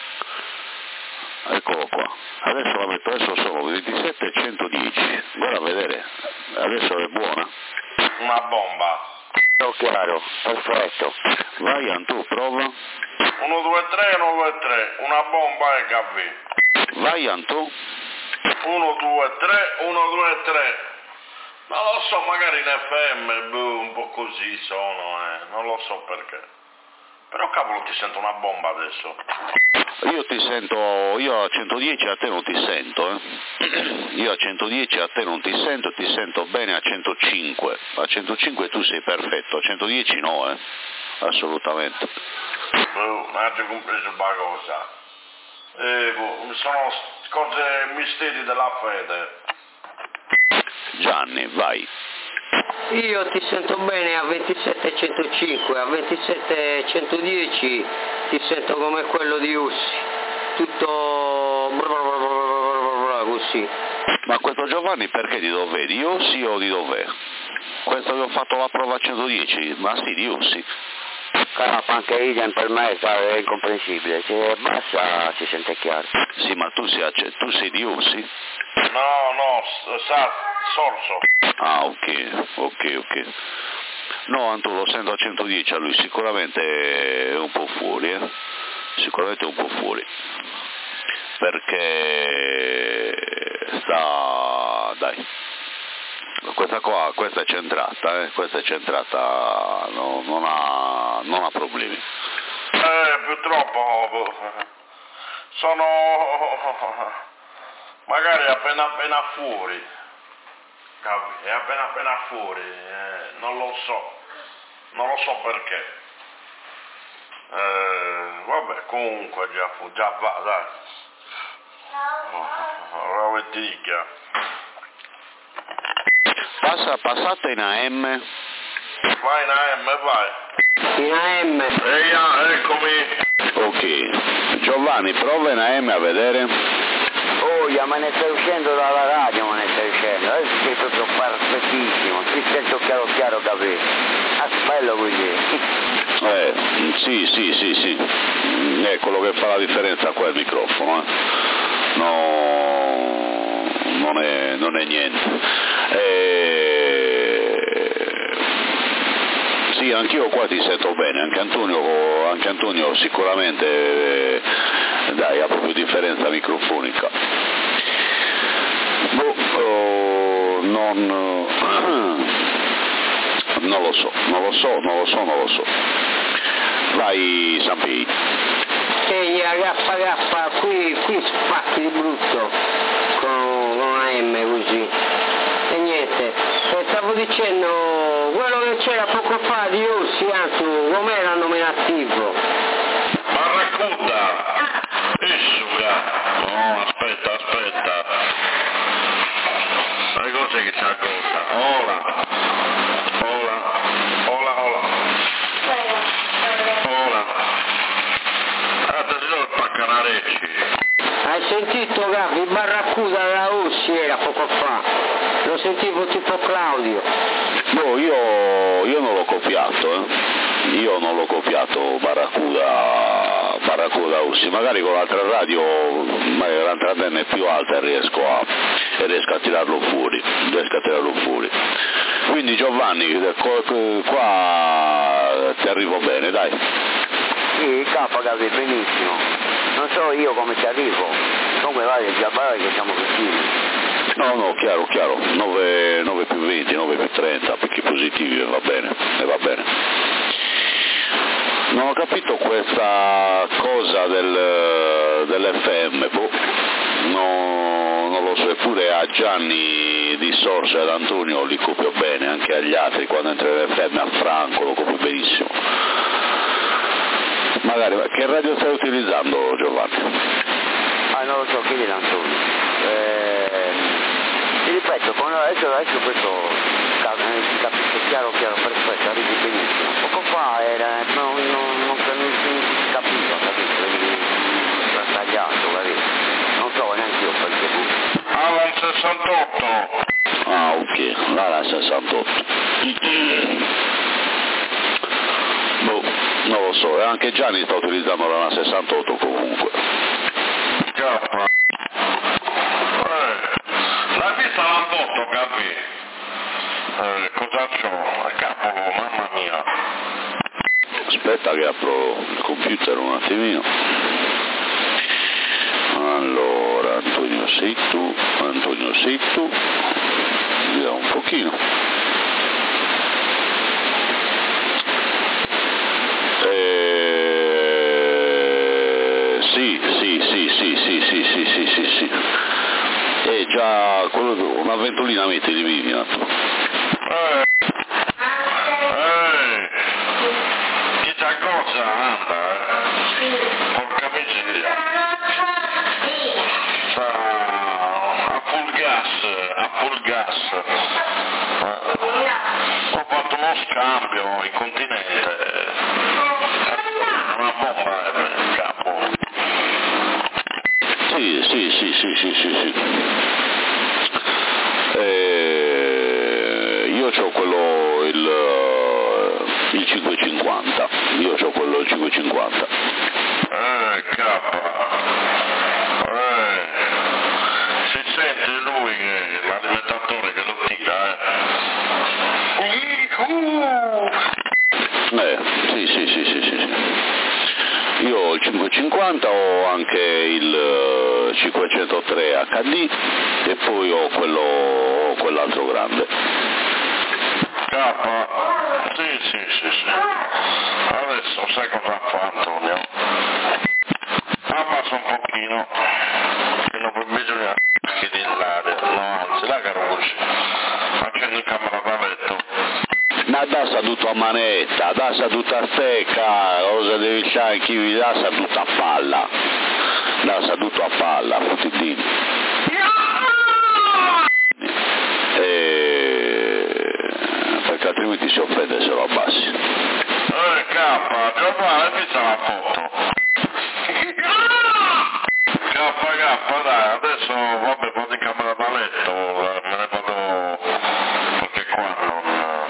Eccolo qua, adesso la metto, adesso sono ventisette centodieci, guarda a vedere, adesso è buona. Una bomba. Tutto chiaro, perfetto. Vai Antù, prova. uno due tre, uno due tre, una bomba e Gabby. Vai Antù. uno due tre, uno due tre. Non lo so, magari in F M boh, un po' così sono, eh. non lo so perché. Però cavolo ti sento una bomba adesso. Io ti sento, io a centodieci a te non ti sento, eh. Io a centodieci a te non ti sento, ti sento bene a centocinque. A centocinque tu sei perfetto, a centodieci no, eh. Assolutamente. Boh, non ho compreso la cosa. Eh, boh, sono cose misteri della fede. Gianni, vai. Io ti sento bene a ventisette centocinque, a ventisette centodieci ti sento come quello di Ussi, tutto così. Ma questo Giovanni perché di dov'è? Di Ussi o di dov'è? Questo che ho fatto la prova a centodieci, ma sì, di Ussi. Carappa, anche idem per me è incomprensibile, se bassa si sente chiaro. Sì, ma tu sei, tu sei di Ussi? No, no, sa, Sorso. Ah, ok, ok, ok. No, Anto, lo sento a centodieci a lui, sicuramente è un po' fuori, eh? Sicuramente è un po' fuori. Perché sta, dai, questa qua, questa è centrata, eh? Questa è centrata, no, non ha, non ha problemi. Eh, purtroppo sono magari appena appena fuori. È appena appena fuori, eh, non lo so, non lo so perché. Eh, vabbè, comunque già, già va, dai. Ora dica. Passa, passate in A M. Vai in A M, vai. In A M. Ehi, ah, eccomi. Ok. Giovanni, prova in A M a vedere. Oh, ma ne stai uscendo dalla radio, ma ne stai uscendo, adesso sei proprio perfettissimo, ti sento chiaro chiaro capito, ah, bello così. Eh, sì, sì, sì, sì, è quello che fa la differenza qua il microfono, eh. No, non è, non è niente. Eh, sì, anch'io qua ti sento bene, anche Antonio, anche Antonio sicuramente, eh, dai, ha proprio differenza microfonica. Boh, oh, non, non lo so, non lo so, non lo so, non lo so. Vai Sampi. Ehi, agappa agappa, qui, qui spacchi di brutto con, con A M così. E niente, e stavo dicendo, quello che c'era poco fa di Ussi, anzi, com'era il nominativo? Barracuda. Issuga. No, aspetta, aspetta. Sai cos'è che c'ha cosa? Ora. Ora. Ora, ora. Ora. Adesso spacca la reci. Hai sentito Gabi, Barracuda da Ussi era poco fa, lo sentivo tipo Claudio. No, io, io non l'ho copiato, eh. Io non l'ho copiato Barracuda, Barracuda Ussi, magari con l'altra radio, magari l'altra antenne è più alta e riesco a, e riesco a tirarlo fuori, riesco a tirarlo fuori. Quindi Giovanni, qua ti arrivo bene, dai. Sì, capo Gabi, benissimo, non so io come ci arrivo, comunque vale già vale che siamo così. No, no, chiaro, chiaro, nove, nove più venti, nove più trenta, perché positivi, e va bene, e va bene. Non ho capito questa cosa del, dell'F M, boh, no, non lo so, eppure a Gianni di Sorso e ad Antonio li copio bene, anche agli altri, quando entra l'F M a Franco lo copio benissimo. Magari, che radio stai utilizzando Giovanni? Ah, non lo so, chiedi ad Antonio. Eh, ti ripeto, con adesso, adesso questo si capisce chiaro, chiaro, perfetto, arrivi benissimo. Poco fa era, non, non, non, non si capiva, capito? Era tagliato. sessantotto. Ah, ok, la sessantotto. Boh, non lo so, e anche Gianni sta utilizzando la sessantotto comunque. Cappa. Eh, l'hai vista la foto, capi? Eh, cosa c'ho? Eh, cavolo, mamma mia. Aspetta che apro il computer un attimino. Allora, Antonio sei tu, Antonio sei tu, vediamo un pochino. Eh, sì, sì, sì, sì, sì, sì, sì, sì, sì, sì. È già quello, una ventolina metti di vino. Eh, eh, chissà cosa anda, eh. Porca miseria. Sta a full gas, a full gas. Eh, ho fatto uno scambio in continente. Una bomba, eh, capo. Sì, sì, sì, sì, sì, sì, sì. Eh, io ho quello, il, il cinquecentocinquanta, io ho quello il cinquecentocinquanta. Eh, cappa. Eh, si sente lui, che, l'alimentatore che lo tira, eh. Eh, sì, sì, sì, sì, sì, sì. Io ho il cinquecentocinquanta, ho anche il cinquecentotre acca di e poi ho quello, quell'altro grande. Cappa. Sì, sì, sì, sì. Adesso sai cosa fa Antonio? Abbassa un pochino, che non bisogna schierare, no, anzi la caruccia. Accendo in camera da letto. Ma da seduto a manetta, da seduto a stecca, cosa devi stare chi vi dà seduto a palla, da seduto a palla, fottitini. E... perché altrimenti si offende se lo abbassi. Eh, cappa, Giovanni, hai visto la foto? Cappa, cappa, dai, adesso, vabbè, vado in camera da letto, me ne vado, perché qua non...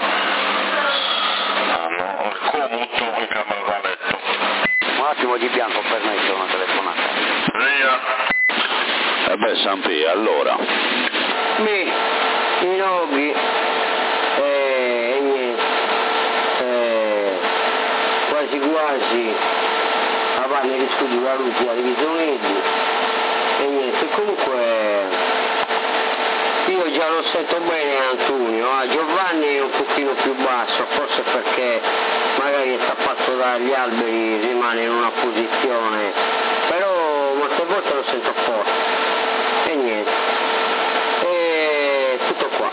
hanno il comodo in camera da letto. Un attimo di bianco per me, c'è una telefonata. Via. E beh, Sampi, allora. Mi, i noghi, e niente, eh, quasi quasi a valle di studi la luce a divisionelli e niente, comunque io già lo sento bene Antonio, a Giovanni è un pochino più basso, forse perché magari è tappato dagli alberi, rimane in una posizione, però molte volte lo sento forte e niente, e tutto qua.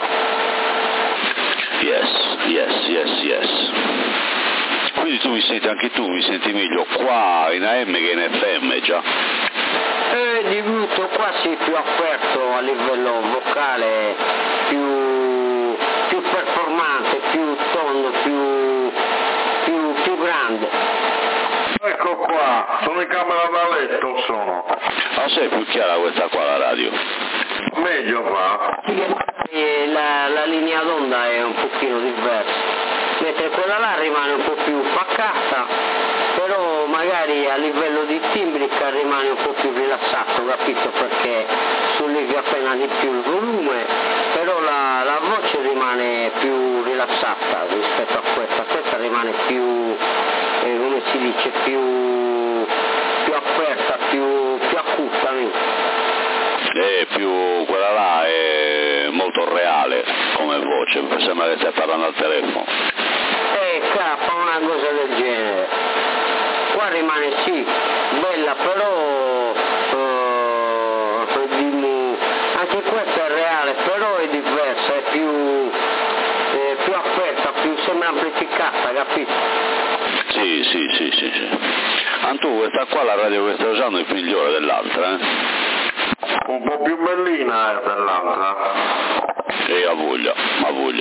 Yes, yes, yes, yes. Quindi tu mi senti, anche tu mi senti meglio qua in A M che in F M già? E di brutto qua sei più aperto a livello vocale, più, più performante, più tondo, più, più, più grande. Ecco qua, sono in camera da letto, sono. Ah, sei più chiara questa qua la radio? Meglio va. E la, la linea d'onda è un pochino diversa, mentre quella là rimane un po' più paccata, però magari a livello di timbrica rimane un po' più rilassato, capito? Perché sollevi appena di più il volume, però la, la voce rimane più rilassata rispetto a questa, questa rimane più, eh, come si dice, più, più aperta, più, più acuta. È più, quella là è molto reale come voce, mi sembra che stai parlando al telefono. Eh, cappa, una cosa del genere. Qua rimane sì, bella, però eh, dimmi, anche questa è reale, però è diversa, è più, è più aperta, più sembra amplificata, capito? Sì, sì, sì, sì, sì. Antu, questa qua la radio che stai usando è migliore dell'altra, eh? Un po' più bellina è dell'altra. E a voglia, a voglia.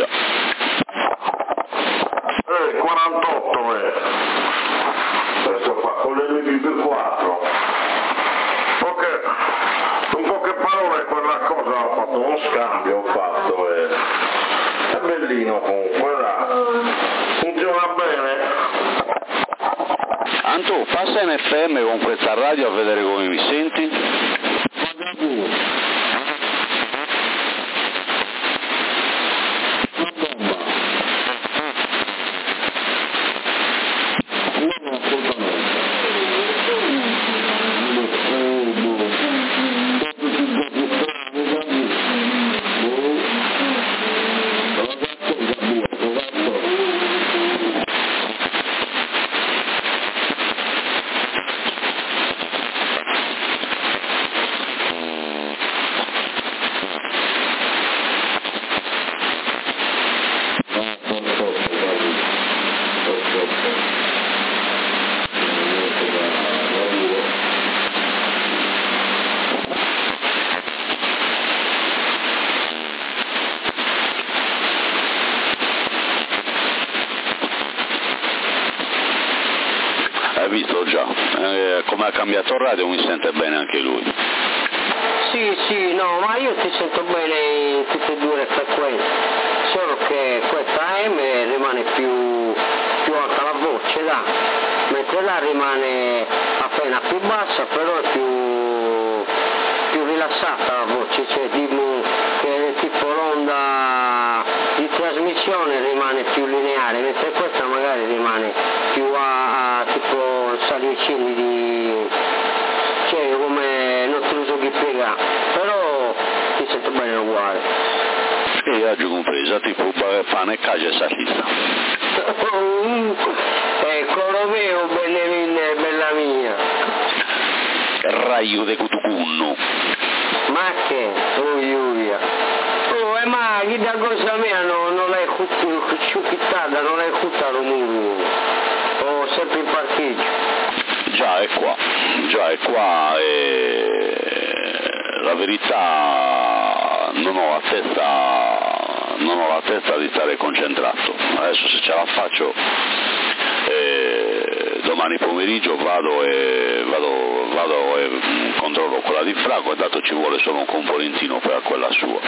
Eh, quarantotto è. Adesso fa con l'M P quattro. Ok, con poche parole quella cosa ha fatto uno scambio ho fatto e è bellino comunque, là. Funziona bene. Anto, passa in F M con questa radio a vedere come mi senti. Hai visto già, eh, come ha cambiato radio mi sente bene anche lui. Sì, sì, no, ma io ti sento bene in tutte e due le frequenze, solo che questa A M rimane più, più alta la voce là, mentre là rimane appena più bassa, però è più, più rilassata la voce, cioè tipo, che tipo l'onda di trasmissione rimane più lineare, mentre questa magari rimane più a, a tipo saliecini di, cioè come non te lo so chi piega, però ti sento bene uguale. E io ho compreso, tipo pane e cacio e salsiccia. Ecco, lo vedo bene bella mia. Raio de cutucunno. Ma che? Oh Giulia. Oh, eh, ma chi da cosa mia no, non l'hai sciucchittata, non l'hai cuttato muro. Oh, sempre in parcheggio. Già è qua, già è qua e la verità non ho la testa, non ho la testa di stare concentrato. Adesso se ce la faccio eh, domani pomeriggio vado e vado, vado e controllo quella di Frago, e dato ci vuole solo un componentino per quella sua.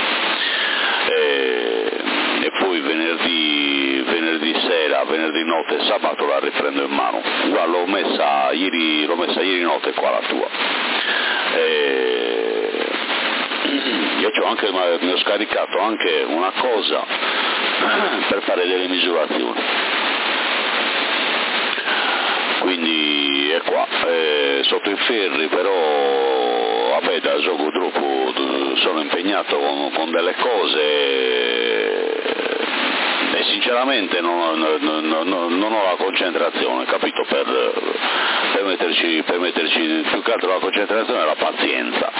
E, e poi venerdì, venerdì sera, venerdì notte e sabato la riprendo in mano. Guarda, l'ho messa ieri, l'ho messa ieri notte qua la tua. E io c'ho anche, mi ho scaricato anche una cosa per fare delle misurazioni. Quindi è qua, è sotto i ferri, però vabbè, da gioco troppo sono impegnato con, con delle cose e sinceramente non, non, non, non ho la concentrazione, capito, per, per, metterci, per metterci più che altro la concentrazione e la pazienza.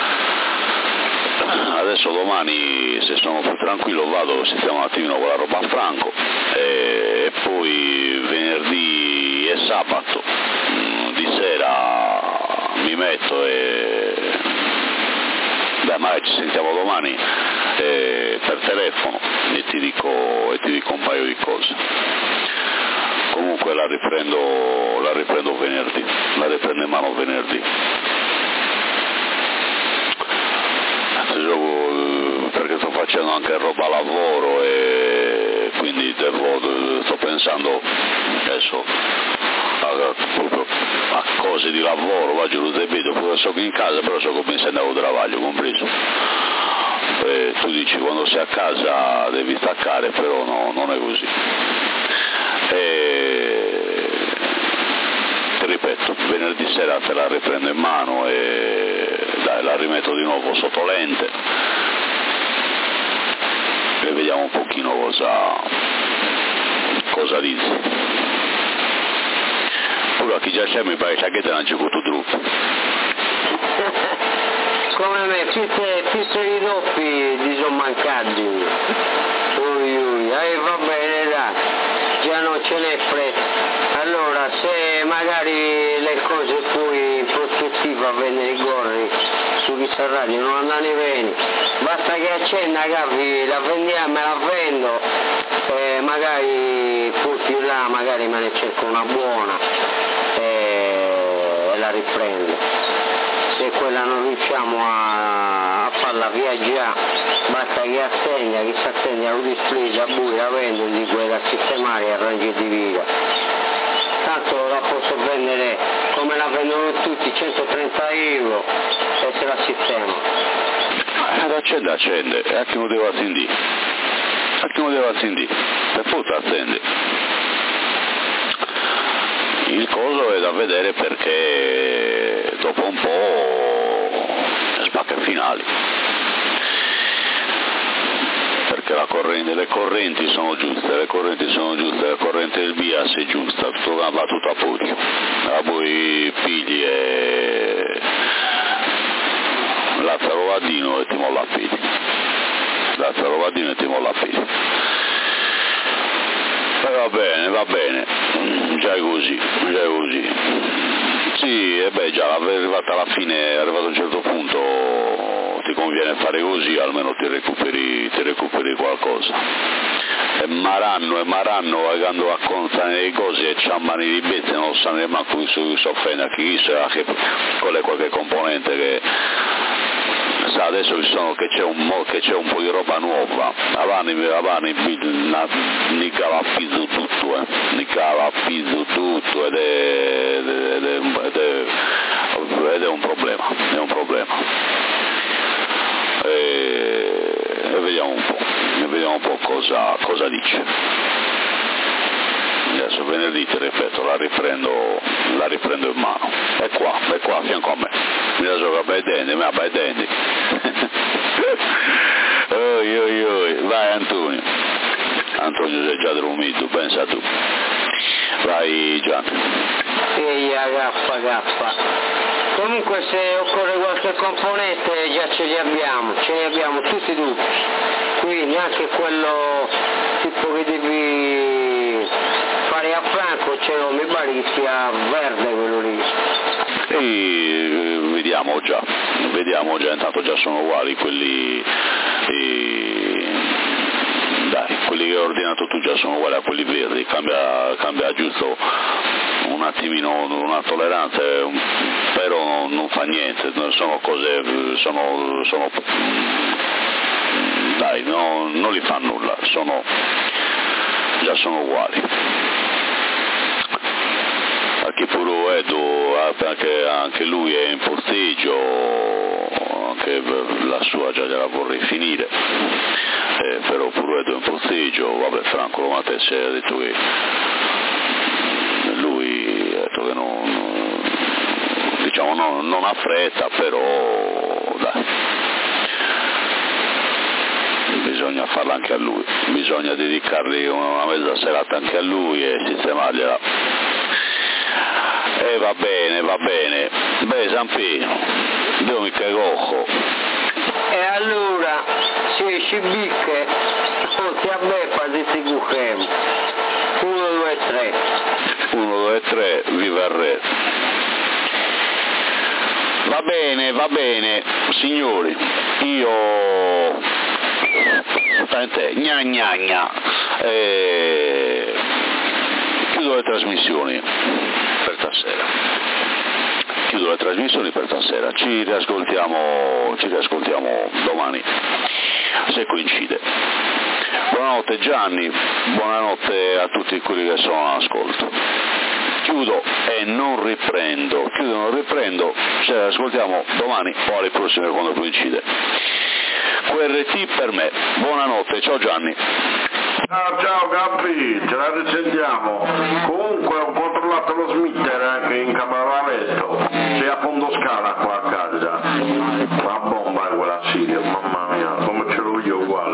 Adesso domani, se sono più tranquillo, vado, sistemo un attimino con la roba a Franco e, e poi venerdì e sabato mh, di sera mi metto e beh, magari ci sentiamo domani eh, per telefono e ti dico, e ti dico un paio di cose. Comunque la riprendo, la riprendo venerdì, la riprendo in mano venerdì. Perché sto facendo anche roba a lavoro e quindi devo, sto pensando adesso a, proprio a cose di lavoro, faccio lo debito, pure so che in casa, però so come se andavo a lavoro, compreso. E tu dici quando sei a casa devi staccare, però no, non è così. E ti ripeto, venerdì sera te la riprendo in mano e dai, la rimetto di nuovo sotto lente e vediamo un pochino cosa, cosa dici. Pure a chi già c'è mi pare che te ne c'è tutto troppo. Come me, fisse i doppi di sono mancati. Ui ui, eh, va bene dai, già non ce n'è fretta. Allora, se magari le cose poi in prospettiva a vendere i gorri su questa radio non andano bene, basta che accenna, capi, la vendiamo e la vendo, e magari poi più là magari me ne cerco una buona e, e la riprendo. se quella non riusciamo a, a farla viaggiare, basta che attenda, che si attende lo display da buio, la vendo, di quella a sistemare e arrangi di vita. Tanto la posso vendere come la vendono tutti, centotrenta euro e se la sistema. Eh, accende, accende, e a chi non deve accendere? A chi non deve accendere? Per forza accende. Il coso è da vedere perché dopo un po' spacca i finali. Perché la corrente, le correnti sono giuste, le correnti sono giuste, la corrente del bias è giusta, tutto va tutto a podio. A voi pigli e Lazzaro Vadino e ti molla a piedi. Lazzaro Vadino e ti molla a piedi. E va bene, va bene, già è così, già è così. Sì, e beh già, arrivata alla fine, arrivato a un certo punto ti conviene fare così, almeno ti recuperi, ti recuperi qualcosa. E maranno e maranno vagando a contare le cose e ciammani di bestia, non sanno nemmeno qui si offende a chi sarà, che qual è qualche componente che sa adesso che, sono, che, c'è un, che c'è un po' di roba nuova, avanti, avanti, ni cava pizzo tutto, eh, ni cava pizzo tutto ed è, ed è, ed è, ed è, ed è un problema, è un problema. E, e vediamo un po', e vediamo un po' cosa, cosa dice. Adesso venerdì, ti ripeto, la riprendo, la riprendo in mano. È qua, è qua, a fianco a me. Mi la gioca bei denti, me la bei denti. Oi, oi, oi. Vai Antonio. Antonio sei già dormito, pensa tu. Vai Gianni. Ehi, gaffa, gaffa. Comunque se occorre qualche componente già ce li abbiamo, ce li abbiamo tutti tutti. Quindi anche quello tipo che devi fare a Franco ce l'ho, mi pare che sia verde quello lì. E vediamo già, vediamo già, intanto già sono uguali quelli, e, dai, quelli che hai ordinato tu già sono uguali a quelli verdi, cambia, cambia giusto un attimino una tolleranza, però non fa niente, sono cose, sono, sono dai, no, non li fa nulla, sono, già sono uguali. Anche pure Edo, anche, anche lui è in posteggio, anche la sua già gliela vorrei finire, eh, però pure Edo è in posteggio, vabbè Franco Lomatese ha detto che lui ha detto che non, diciamo non, non ha fretta, però dai, bisogna farla anche a lui, bisogna dedicargli una mezza serata anche a lui e sistemargliela. E eh, va bene, va bene. Beh, Zampino, devo mi cagoco. E allora, se ci bicche, non ti abbeffa di ti cucchiamo. Uno, due, tre. Uno, due, tre, viva il re. Va bene, va bene, signori, io... Tant'è, gna gna gna. E... chiudo le trasmissioni per stasera. Chiudo le trasmissioni per stasera. Ci riascoltiamo, ci riascoltiamo domani, se coincide. Buonanotte Gianni, buonanotte a tutti quelli che sono all'ascolto. Chiudo e non riprendo, chiudo e non riprendo, ci ascoltiamo domani o alle prossime quando coincide. Q R T per me. Buonanotte, ciao Gianni. Ciao, ciao Gabri, ce la risentiamo. Comunque ho controllato lo smitter anche in camera da letto, sei a fondo scala qua a casa. La bomba è quella Sirio, mamma mia, come ce l'ho io uguale.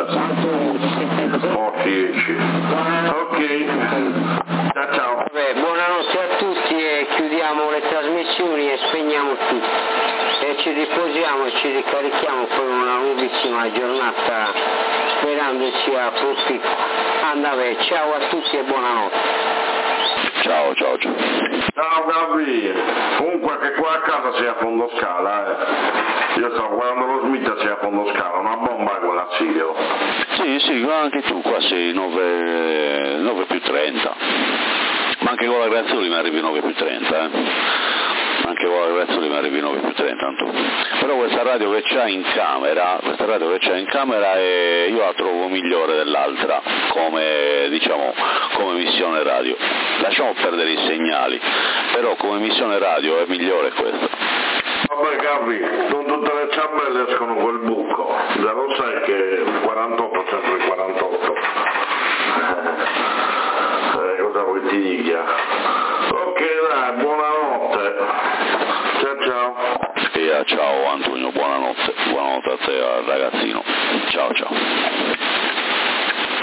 Forti esci. Ok, ciao ciao. Vabbè, buonanotte a tutti e chiudiamo le trasmissioni e spegniamo tutto. E ci riposiamo e ci ricarichiamo per una nuovissima giornata, sperando sia proficua. Andave, ciao a tutti e buonanotte. Ciao, ciao, ciao. Ciao Gabri, comunque che qua a casa sei a fondo scala, eh. Io stavo guardando lo Smith, sei a fondo scala, una bomba è quella Sirio. Sì, sì, anche tu qua sei nove più trenta. Ma anche con la Grazioli mi arrivi nove più trenta, eh. anche con la Grazzoli mi arrivi nove più tre intanto. Però questa radio che c'ha in camera, questa radio che c'ha in camera è, io la trovo migliore dell'altra come, diciamo, come missione radio. Lasciamo perdere i segnali, però come missione radio è migliore questa. Vabbè Capi, non tutte le ciambelle escono quel buco, già lo sai che il quarantotto è sempre il quarantotto. Eh, cosa vuoi ti dica? Ok dai, buonanotte. Ciao ciao. E, ciao Antonio, buonanotte, buonanotte a te al ragazzino. Ciao ciao.